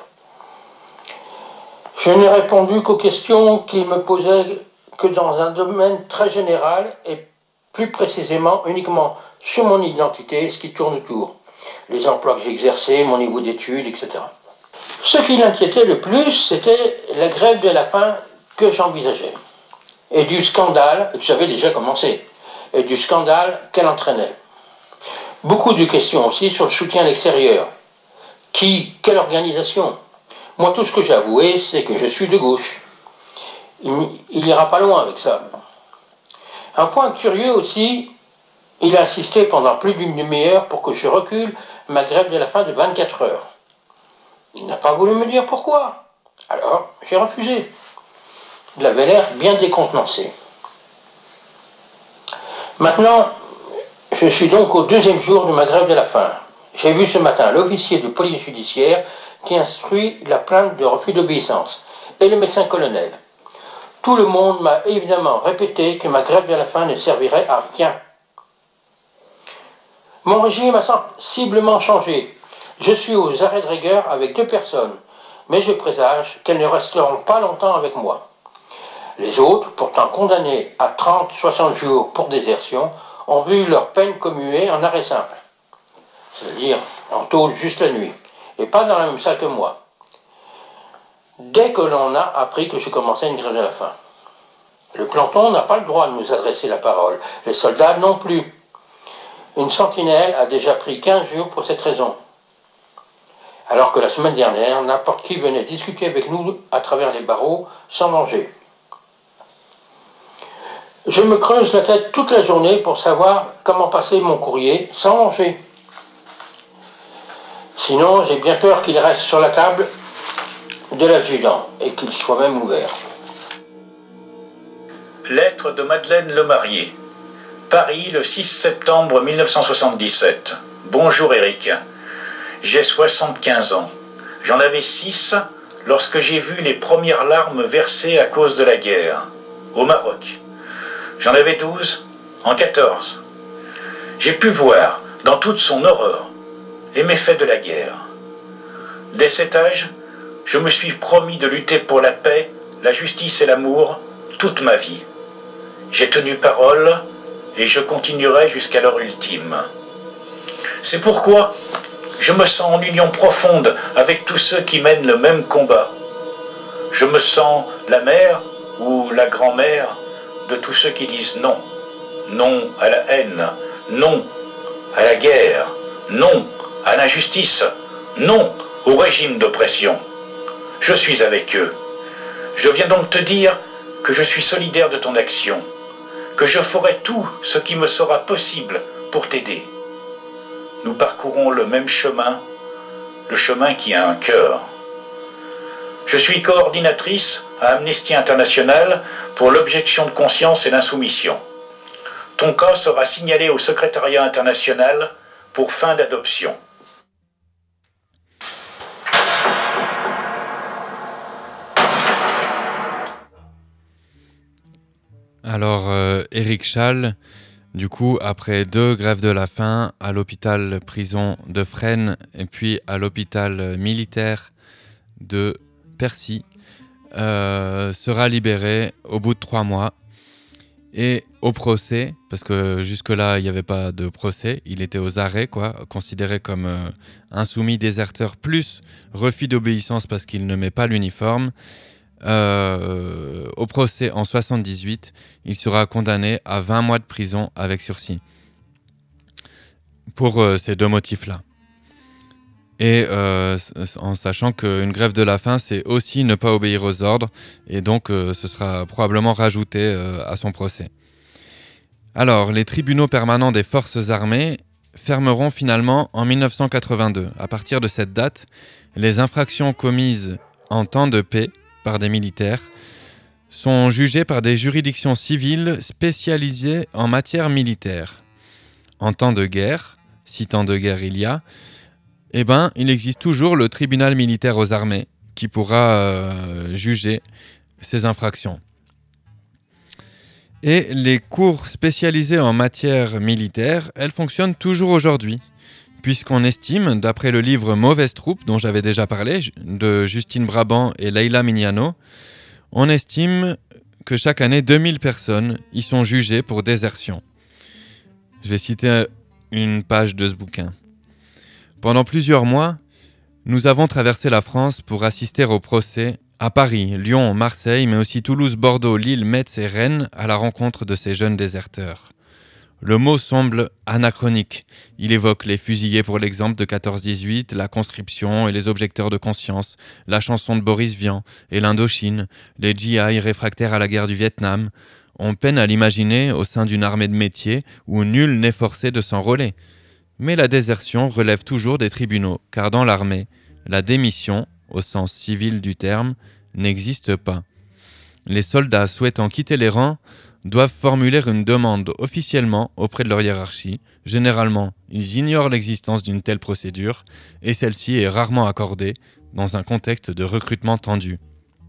Je n'ai répondu qu'aux questions qu'il me posait que dans un domaine très général et plus précisément uniquement sur mon identité et ce qui tourne autour. Les emplois que j'ai exercés, mon niveau d'études, et cetera. Ce qui l'inquiétait le plus, c'était la grève de la faim que j'envisageais. Et du scandale, que j'avais déjà commencé, et du scandale qu'elle entraînait. Beaucoup de questions aussi sur le soutien à l'extérieur. Qui, quelle organisation? Moi, tout ce que j'ai avoué, c'est que je suis de gauche. Il n'ira pas loin avec ça. Un point curieux aussi, il a insisté pendant plus d'une demi-heure pour que je recule ma grève de la faim de vingt-quatre heures. Il n'a pas voulu me dire pourquoi. Alors, j'ai refusé. Il avait l'air bien décontenancé. Maintenant, je suis donc au deuxième jour de ma grève de la faim. J'ai vu ce matin l'officier de police judiciaire qui instruit la plainte de refus d'obéissance et le médecin colonel. Tout le monde m'a évidemment répété que ma grève de la faim ne servirait à rien. Mon régime a sensiblement changé. Je suis aux arrêts de rigueur avec deux personnes, mais je présage qu'elles ne resteront pas longtemps avec moi. Les autres, pourtant condamnés à trente à soixante jours pour désertion, ont vu leur peine commuée en arrêt simple, c'est-à-dire en tôle juste la nuit, et pas dans la même salle que moi. Dès que l'on a appris que je commençais une grève de la faim. Le planton n'a pas le droit de nous adresser la parole, les soldats non plus. Une sentinelle a déjà pris quinze jours pour cette raison. Alors que la semaine dernière, n'importe qui venait discuter avec nous à travers les barreaux sans manger. Je me creuse la tête toute la journée pour savoir comment passer mon courrier sans manger. Sinon, j'ai bien peur qu'il reste sur la table de l'adjudant et qu'il soit même ouvert. Lettre de Madeleine Lemarié. Paris, le six septembre mille neuf cent soixante-dix-sept. Bonjour Éric. J'ai soixante-quinze ans. J'en avais six lorsque j'ai vu les premières larmes versées à cause de la guerre, au Maroc. J'en avais douze en quatorze. J'ai pu voir, dans toute son horreur, les méfaits de la guerre. Dès cet âge, je me suis promis de lutter pour la paix, la justice et l'amour toute ma vie. J'ai tenu parole et je continuerai jusqu'à l'heure ultime. C'est pourquoi je me sens en union profonde avec tous ceux qui mènent le même combat. Je me sens la mère ou la grand-mère de tous ceux qui disent non. Non à la haine, non à la guerre, non à l'injustice, non au régime d'oppression. Je suis avec eux. Je viens donc te dire que je suis solidaire de ton action, que je ferai tout ce qui me sera possible pour t'aider. Nous parcourons le même chemin, le chemin qui a un cœur. Je suis coordinatrice à Amnesty International pour l'objection de conscience et l'insoumission. Ton cas sera signalé au secrétariat international pour fin d'adoption. Alors, euh, Éric Schall, du coup, après deux grèves de la faim à l'hôpital prison de Fresnes et puis à l'hôpital militaire de Percy, euh, sera libéré au bout de trois mois. Et au procès, parce que jusque-là, il n'y avait pas de procès, il était aux arrêts, quoi, considéré comme euh, insoumis, déserteur, plus refus d'obéissance parce qu'il ne met pas l'uniforme. Euh, au procès en soixante-dix-huit, il sera condamné à vingt mois de prison avec sursis pour euh, ces deux motifs-là. et euh, en sachant qu'une grève de la faim, c'est aussi ne pas obéir aux ordres, et donc euh, ce sera probablement rajouté euh, à son procès. Alors, les tribunaux permanents des forces armées fermeront finalement en dix-neuf cent quatre-vingt-deux. À partir de cette date, les infractions commises en temps de paix par des militaires sont jugées par des juridictions civiles spécialisées en matière militaire. En temps de guerre, si temps de guerre il y a, eh ben, il existe toujours le tribunal militaire aux armées qui pourra euh, juger ces infractions. Et les cours spécialisés en matière militaire, elles fonctionnent toujours aujourd'hui, puisqu'on estime, d'après le livre Mauvaise troupe, dont j'avais déjà parlé, de Justine Brabant et Leila Mignano, on estime que chaque année, deux mille personnes y sont jugées pour désertion. Je vais citer une page de ce bouquin. Pendant plusieurs mois, nous avons traversé la France pour assister au procès à Paris, Lyon, Marseille, mais aussi Toulouse, Bordeaux, Lille, Metz et Rennes à la rencontre de ces jeunes déserteurs. Le mot semble anachronique. Il évoque les fusillés pour l'exemple de quatorze dix-huit, la conscription et les objecteurs de conscience, la chanson de Boris Vian et l'Indochine, les G I réfractaires à la guerre du Vietnam. On peine à l'imaginer au sein d'une armée de métier où nul n'est forcé de s'enrôler. Mais la désertion relève toujours des tribunaux, car dans l'armée, la démission, au sens civil du terme, n'existe pas. Les soldats souhaitant quitter les rangs doivent formuler une demande officiellement auprès de leur hiérarchie. Généralement, ils ignorent l'existence d'une telle procédure et celle-ci est rarement accordée dans un contexte de recrutement tendu.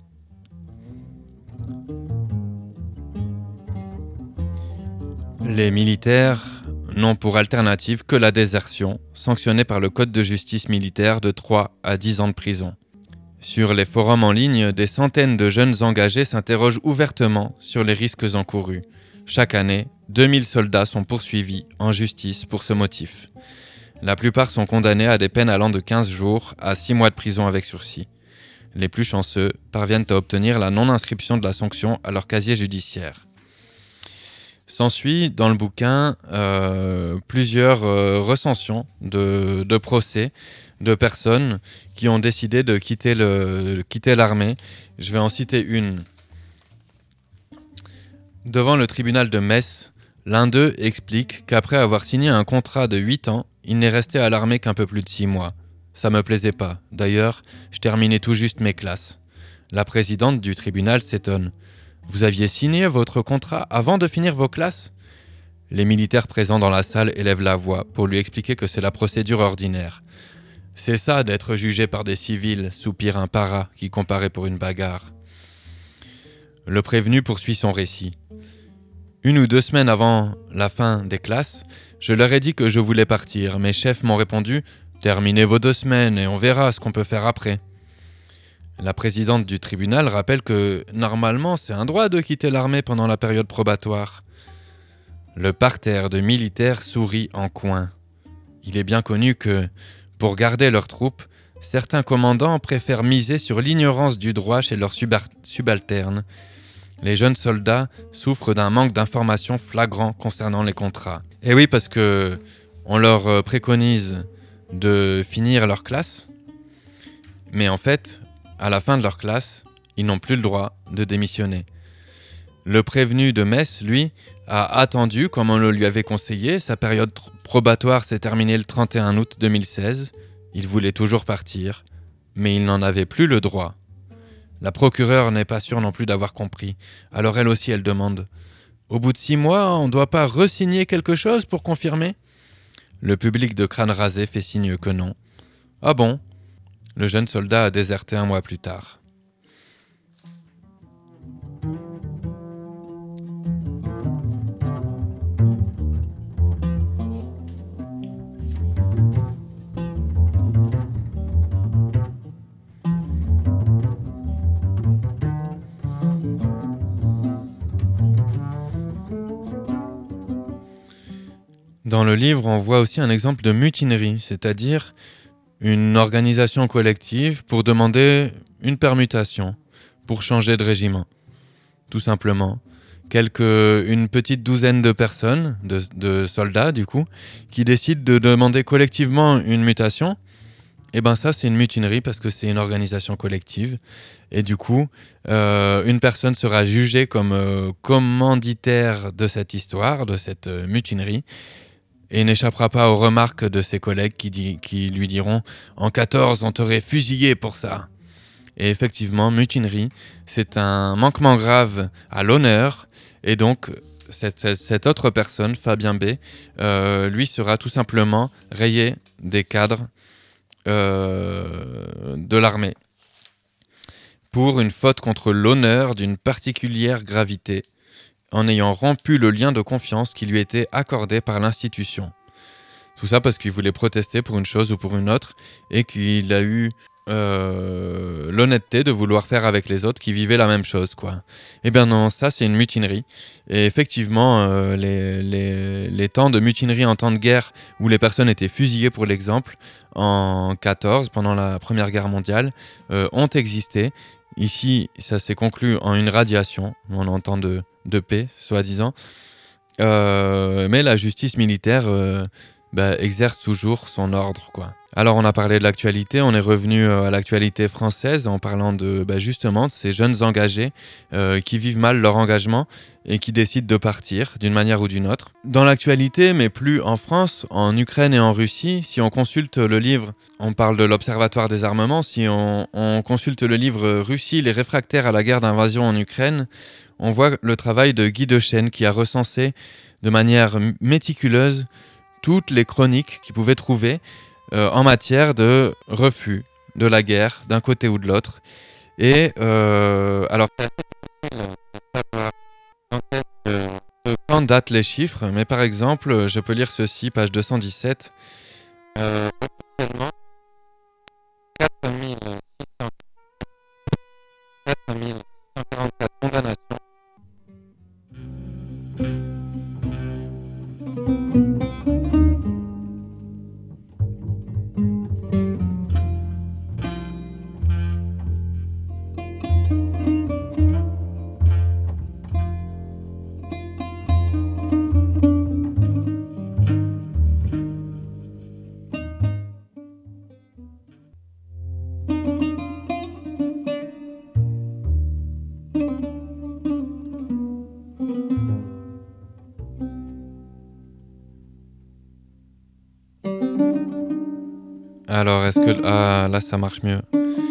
Les militaires n'ont pour alternative que la désertion, sanctionnée par le Code de justice militaire de trois à dix ans de prison. Sur les forums en ligne, des centaines de jeunes engagés s'interrogent ouvertement sur les risques encourus. Chaque année, deux mille soldats sont poursuivis en justice pour ce motif. La plupart sont condamnés à des peines allant de quinze jours à six mois de prison avec sursis. Les plus chanceux parviennent à obtenir la non-inscription de la sanction à leur casier judiciaire. S'ensuit dans le bouquin euh, plusieurs euh, recensions de, de procès de personnes qui ont décidé de quitter, le, de quitter l'armée. Je vais en citer une. Devant le tribunal de Metz, l'un d'eux explique qu'après avoir signé un contrat de huit ans, il n'est resté à l'armée qu'un peu plus de six mois. Ça me plaisait pas. D'ailleurs, je terminais tout juste mes classes. La présidente du tribunal s'étonne. Vous aviez signé votre contrat avant de finir vos classes ? Les militaires présents dans la salle élèvent la voix pour lui expliquer que c'est la procédure ordinaire. C'est ça d'être jugé par des civils, soupire un para qui comparait pour une bagarre. Le prévenu poursuit son récit. Une ou deux semaines avant la fin des classes, je leur ai dit que je voulais partir. Mes chefs m'ont répondu « Terminez vos deux semaines et on verra ce qu'on peut faire après ». La présidente du tribunal rappelle que, normalement, c'est un droit de quitter l'armée pendant la période probatoire. Le parterre de militaires sourit en coin. Il est bien connu que, pour garder leurs troupes, certains commandants préfèrent miser sur l'ignorance du droit chez leurs subar- subalternes. Les jeunes soldats souffrent d'un manque d'informations flagrant concernant les contrats. Et oui, parce que on leur préconise de finir leur classe, mais en fait, à la fin de leur classe, ils n'ont plus le droit de démissionner. Le prévenu de Metz, lui, a attendu, comme on le lui avait conseillé. Sa période tr- probatoire s'est terminée le trente et un août deux mille seize. Il voulait toujours partir, mais il n'en avait plus le droit. La procureure n'est pas sûre non plus d'avoir compris. Alors elle aussi, elle demande « Au bout de six mois, on ne doit pas re-signer quelque chose pour confirmer ?» Le public de crâne rasé fait signe que non. « Ah bon ?» Le jeune soldat a déserté un mois plus tard. Dans le livre, on voit aussi un exemple de mutinerie, c'est-à-dire une organisation collective pour demander une permutation, pour changer de régiment. Tout simplement. Quelques, une petite douzaine de personnes, de, de soldats du coup, qui décident de demander collectivement une mutation Et ben ça, c'est une mutinerie parce que c'est une organisation collective. Et du coup, euh, une personne sera jugée comme euh, commanditaire de cette histoire, de cette euh, mutinerie, et n'échappera pas aux remarques de ses collègues qui, dit, qui lui diront « En quatorze, on t'aurait fusillé pour ça ». Et effectivement, mutinerie, c'est un manquement grave à l'honneur. Et donc, cette, cette, cette autre personne, Fabien B, euh, lui sera tout simplement rayé des cadres euh, de l'armée pour une faute contre l'honneur d'une particulière gravité, en ayant rompu le lien de confiance qui lui était accordé par l'institution. Tout ça parce qu'il voulait protester pour une chose ou pour une autre et qu'il a eu euh, l'honnêteté de vouloir faire avec les autres qui vivaient la même chose, quoi. Eh bien non, ça c'est une mutinerie. Et effectivement, euh, les, les, les temps de mutinerie en temps de guerre où les personnes étaient fusillées, pour l'exemple, en quatorze, pendant la Première Guerre mondiale, euh, ont existé. Ici, ça s'est conclu en une radiation, en un temps de, de paix, soi-disant. Euh, mais la justice militaire euh, bah, exerce toujours son ordre, quoi. Alors, on a parlé de l'actualité, on est revenu à l'actualité française en parlant de, bah, justement de ces jeunes engagés euh, qui vivent mal leur engagement et qui décident de partir d'une manière ou d'une autre. Dans l'actualité, mais plus en France, en Ukraine et en Russie, si on consulte le livre, on parle de l'Observatoire des armements, si on, on consulte le livre « Russie, les réfractaires à la guerre d'invasion en Ukraine », on voit le travail de Guy Dechaine qui a recensé de manière méticuleuse toutes les chroniques qu'il pouvait trouver euh, en matière de refus de la guerre d'un côté ou de l'autre. Et euh, alors, de quand datent les chiffres, mais par exemple, je peux lire ceci, page deux cent dix-sept. Euh, officiellement, quatre mille six cent quarante-quatre condamnations. Alors, est-ce que... Ah, là, ça marche mieux.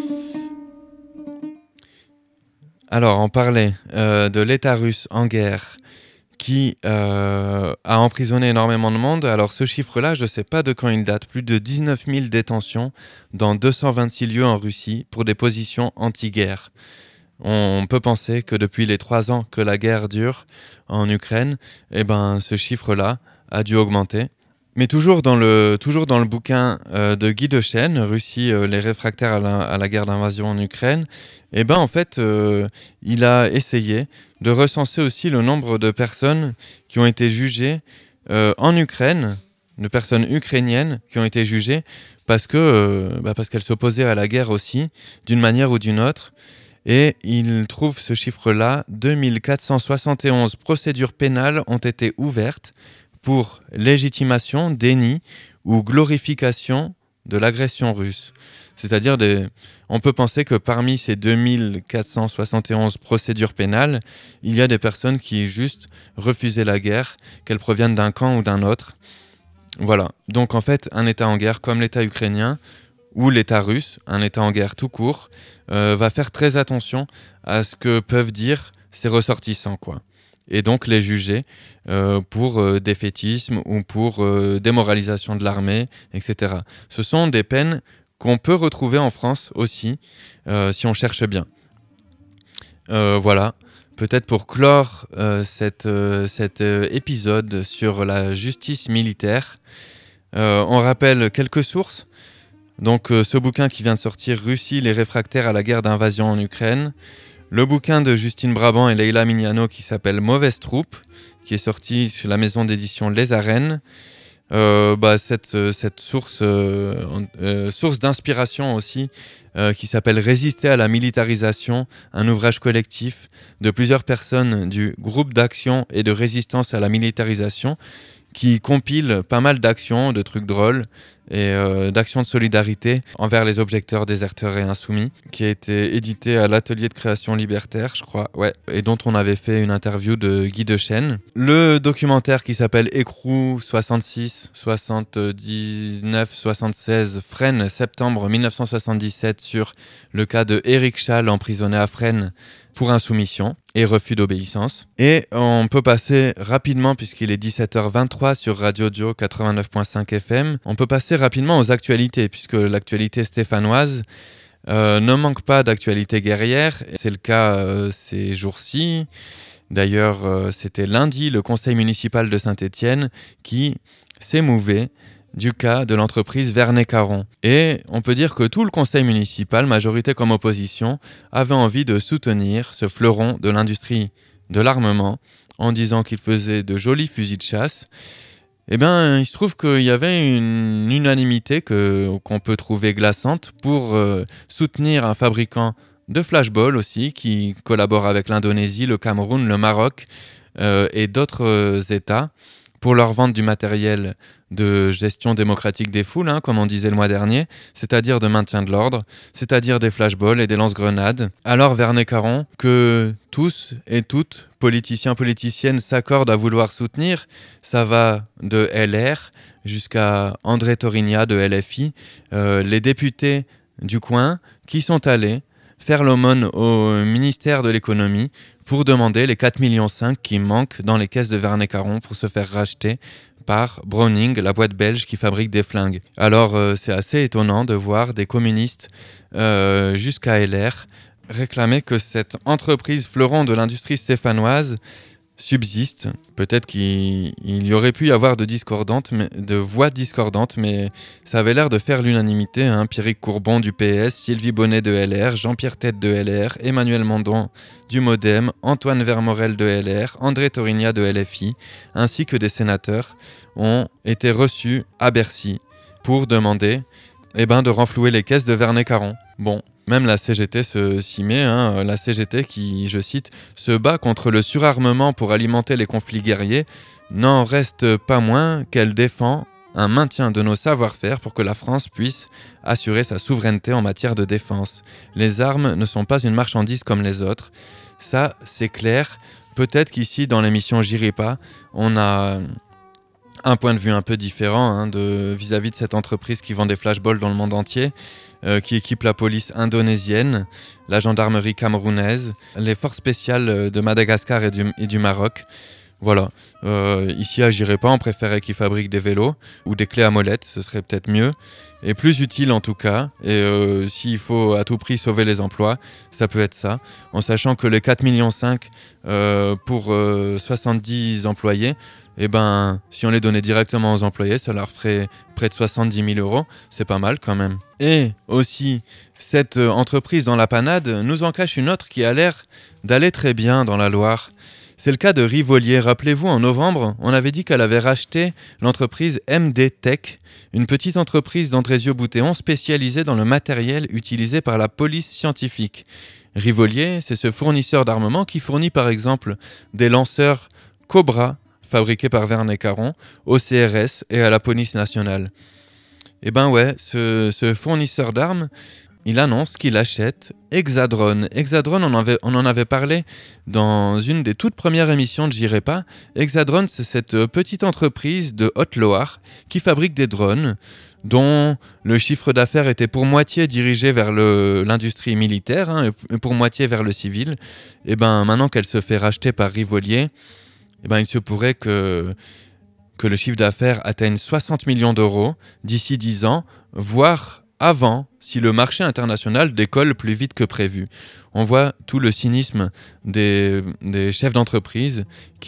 Alors, on parlait euh, de l'État russe en guerre qui euh, a emprisonné énormément de monde. Alors, ce chiffre-là, je ne sais pas de quand il date. Plus de dix-neuf mille détentions dans deux cent vingt-six lieux en Russie pour des positions anti-guerre. On peut penser que depuis les trois ans que la guerre dure en Ukraine, eh ben, ce chiffre-là a dû augmenter. Mais toujours dans le, toujours dans le bouquin euh, de Guy Dechaine, Russie, euh, les réfractaires à la, à la guerre d'invasion en Ukraine, eh ben, en fait, euh, il a essayé de recenser aussi le nombre de personnes qui ont été jugées euh, en Ukraine, de personnes ukrainiennes qui ont été jugées parce que, euh, bah parce qu'elles s'opposaient à la guerre aussi, d'une manière ou d'une autre. Et il trouve ce chiffre-là, deux mille quatre cent soixante et onze procédures pénales ont été ouvertes pour légitimation, déni ou glorification de l'agression russe. C'est-à-dire, des... on peut penser que parmi ces deux mille quatre cent soixante et onze procédures pénales, il y a des personnes qui juste refusaient la guerre, qu'elles proviennent d'un camp ou d'un autre. Voilà. Donc en fait, un État en guerre comme l'État ukrainien ou l'État russe, un État en guerre tout court, euh, va faire très attention à ce que peuvent dire ses ressortissants, quoi. Et donc les juger euh, pour euh, défaitisme ou pour euh, démoralisation de l'armée, et cetera. Ce sont des peines qu'on peut retrouver en France aussi, euh, si on cherche bien. Euh, voilà, peut-être pour clore euh, cette, euh, cet euh, épisode sur la justice militaire, euh, on rappelle quelques sources. Donc euh, ce bouquin qui vient de sortir, Russie, les réfractaires à la guerre d'invasion en Ukraine. Le bouquin de Justine Brabant et Leila Mignano qui s'appelle Mauvaise troupe, qui est sorti chez la maison d'édition Les Arènes. Euh, bah, cette, cette source, euh, euh, source d'inspiration aussi, euh, qui s'appelle Résister à la militarisation, un ouvrage collectif de plusieurs personnes du groupe d'action et de résistance à la militarisation, qui compile pas mal d'actions, de trucs drôles et euh, d'action de solidarité envers les objecteurs, déserteurs et insoumis, qui a été édité à l'Atelier de création libertaire, je crois, ouais, et dont on avait fait une interview de Guy Dechêne. Le documentaire qui s'appelle Écrou soixante-six, soixante-dix-neuf, soixante-seize, Fresnes, septembre mille neuf cent soixante-dix-sept, sur le cas de Éric Schall, emprisonné à Fresnes pour insoumission et refus d'obéissance. Et on peut passer rapidement, puisqu'il est dix-sept heures vingt-trois sur Radio Dio quatre-vingt-neuf virgule cinq F M, on peut passer rapidement aux actualités, puisque l'actualité stéphanoise euh, ne manque pas d'actualité guerrière. C'est le cas euh, ces jours-ci. D'ailleurs, euh, c'était lundi, le conseil municipal de Saint-Étienne qui s'émouvait du cas de l'entreprise Vernet-Caron. Et on peut dire que tout le conseil municipal, majorité comme opposition, avait envie de soutenir ce fleuron de l'industrie de l'armement en disant qu'il faisait de jolis fusils de chasse. Eh bien, il se trouve qu'il y avait une unanimité que, qu'on peut trouver glaçante pour euh, soutenir un fabricant de flashball aussi, qui collabore avec l'Indonésie, le Cameroun, le Maroc euh, et d'autres euh, États, pour leur vente du matériel de gestion démocratique des foules, hein, comme on disait le mois dernier, c'est-à-dire de maintien de l'ordre, c'est-à-dire des flashballs et des lance-grenades. Alors Vernet-Caron, que tous et toutes, politiciens, politiciennes, s'accordent à vouloir soutenir, ça va de L R jusqu'à André Torigna de L F I, euh, les députés du coin qui sont allés faire l'aumône au ministère de l'économie pour demander les quatre virgule cinq millions qui manquent dans les caisses de Vernet-Caron pour se faire racheter par Browning, la boîte belge qui fabrique des flingues. Alors euh, c'est assez étonnant de voir des communistes euh, jusqu'à L R réclamer que cette entreprise fleuron de l'industrie stéphanoise subsiste. Peut-être qu'il y aurait pu y avoir de, discordantes, mais, de voix discordantes, mais ça avait l'air de faire l'unanimité. Hein. Pierrick Courbon du P S, Sylvie Bonnet de L R, Jean-Pierre Tête de L R, Emmanuel Mandon du Modem, Antoine Vermorel de L R, André Torigna de L F I, ainsi que des sénateurs ont été reçus à Bercy pour demander eh ben, de renflouer les caisses de Vernet-Caron. Bon, même la C G T se s'y met, hein, la C G T qui, je cite, se bat contre le surarmement pour alimenter les conflits guerriers, n'en reste pas moins qu'elle défend un maintien de nos savoir-faire pour que la France puisse assurer sa souveraineté en matière de défense. Les armes ne sont pas une marchandise comme les autres, ça c'est clair. Peut-être qu'ici dans l'émission J'irai pas, on a un point de vue un peu différent hein, de, vis-à-vis de cette entreprise qui vend des flashballs dans le monde entier, euh, qui équipe la police indonésienne, la gendarmerie camerounaise, les forces spéciales de Madagascar et du, et du Maroc. Voilà, euh, ici à J'irai pas, on préférait qu'ils fabriquent des vélos ou des clés à molette, ce serait peut-être mieux et plus utile en tout cas. Et euh, s'il faut à tout prix sauver les emplois, ça peut être ça, en sachant que les quatre virgule cinq millions euh, pour euh, soixante-dix employés, eh ben, si on les donnait directement aux employés, ça leur ferait près de soixante-dix mille euros, c'est pas mal quand même. Et aussi, cette entreprise dans la panade nous en cache une autre qui a l'air d'aller très bien dans la Loire. C'est le cas de Rivolier. Rappelez-vous, en novembre, on avait dit qu'elle avait racheté l'entreprise M D Tech, une petite entreprise d'Andrézieux-Boutéon spécialisée dans le matériel utilisé par la police scientifique. Rivolier, c'est ce fournisseur d'armement qui fournit par exemple des lanceurs Cobra, fabriqués par Vernet-Caron, au C R S et à la police nationale. Et ben ouais, ce, ce fournisseur d'armes, il annonce qu'il achète Hexadrone. Hexadrone, on en, avait, on en avait parlé dans une des toutes premières émissions de J'irai pas. Hexadrone, c'est cette petite entreprise de Haute-Loire qui fabrique des drones dont le chiffre d'affaires était pour moitié dirigé vers le, l'industrie militaire hein, et pour moitié vers le civil. Et ben maintenant qu'elle se fait racheter par Rivolier, et ben il se pourrait que, que le chiffre d'affaires atteigne soixante millions d'euros d'ici dix ans, voire avant, si le marché international décolle plus vite que prévu. On voit tout le cynisme des, des chefs d'entreprise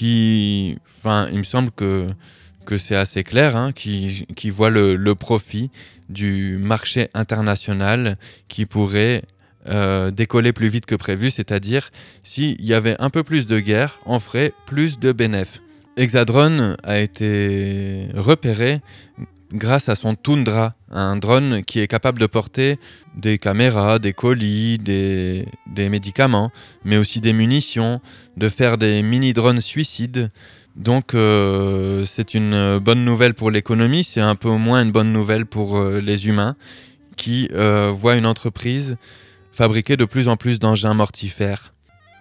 qui, enfin, il me semble que, que c'est assez clair, hein, qui, qui voient le, le profit du marché international qui pourrait euh, décoller plus vite que prévu, c'est-à-dire s'il y avait un peu plus de guerre, on ferait plus de bénéfices. Hexadrone a été repéré grâce à son Tundra, un drone qui est capable de porter des caméras, des colis, des, des médicaments, mais aussi des munitions, de faire des mini-drones suicides. Donc euh, c'est une bonne nouvelle pour l'économie, c'est un peu moins une bonne nouvelle pour euh, les humains qui euh, voient une entreprise fabriquer de plus en plus d'engins mortifères.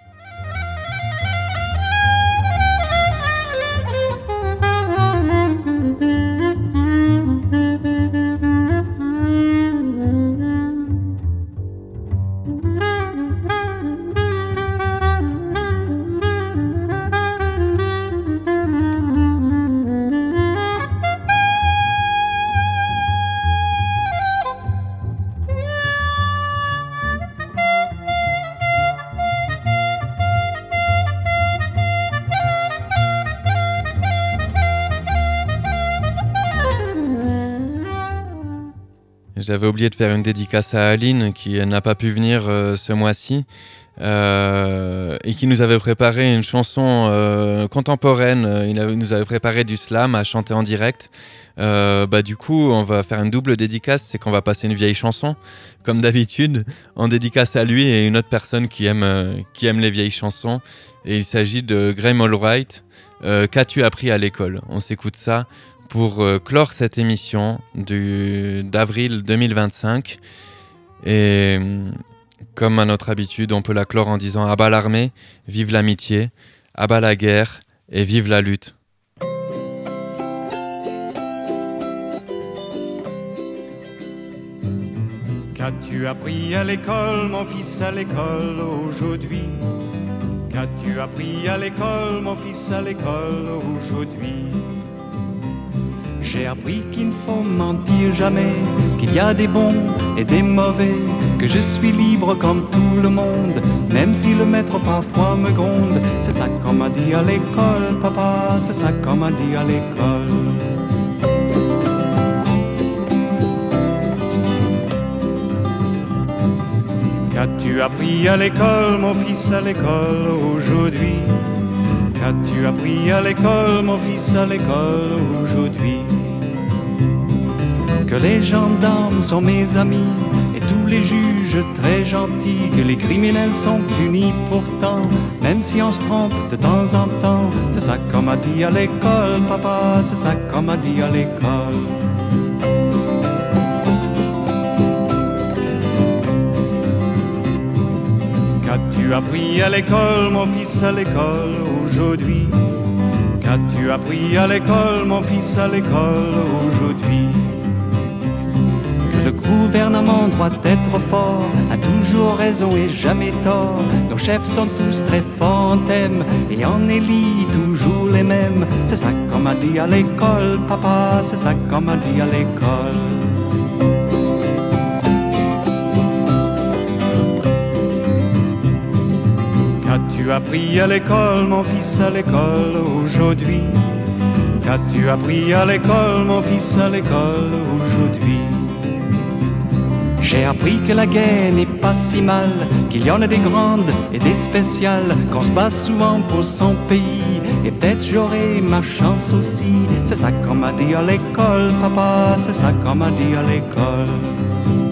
J'avais oublié de faire une dédicace à Aline qui n'a pas pu venir euh, ce mois-ci euh, et qui nous avait préparé une chanson euh, contemporaine. Il avait, nous avait préparé du slam à chanter en direct. Euh, bah, du coup, on va faire une double dédicace, c'est qu'on va passer une vieille chanson, comme d'habitude, en dédicace à lui et une autre personne qui aime, euh, qui aime les vieilles chansons. Et il s'agit de Graham Allwright, euh, Qu'as-tu appris à l'école ? On s'écoute ça pour euh, clore cette émission du, d'avril deux mille vingt-cinq. Et comme à notre habitude, on peut la clore en disant « À bas l'armée, vive l'amitié, à bas la guerre et vive la lutte ». Qu'as-tu appris à l'école, mon fils, à l'école aujourd'hui ? Qu'as-tu appris à l'école, mon fils, à l'école aujourd'hui ? J'ai appris qu'il ne faut mentir jamais, qu'il y a des bons et des mauvais, que je suis libre comme tout le monde, même si le maître parfois me gronde. C'est ça qu'on m'a dit à l'école, papa, c'est ça qu'on m'a dit à l'école. Qu'as-tu appris à l'école, mon fils, à l'école aujourd'hui ? Qu'as-tu appris à l'école, mon fils, à l'école aujourd'hui ? Que les gendarmes sont mes amis et tous les juges très gentils, que les criminels sont punis pourtant, même si on se trompe de temps en temps. C'est ça qu'on m'a dit à l'école, papa, c'est ça qu'on m'a dit à l'école. Qu'as-tu appris à l'école, mon fils, à l'école aujourd'hui ? Qu'as-tu appris à l'école, mon fils, à l'école aujourd'hui ? Le gouvernement doit être fort, a toujours raison et jamais tort. Nos chefs sont tous très forts en thème et en élit toujours les mêmes. C'est ça qu'on m'a dit à l'école, papa, c'est ça qu'on m'a dit à l'école. Qu'as-tu appris à l'école, mon fils, à l'école aujourd'hui ? Qu'as-tu appris à l'école, mon fils, à l'école aujourd'hui ? J'ai appris que la guerre n'est pas si mal, qu'il y en a des grandes et des spéciales, qu'on se bat souvent pour son pays, et peut-être j'aurai ma chance aussi. C'est ça qu'on m'a dit à l'école, papa, c'est ça qu'on m'a dit à l'école.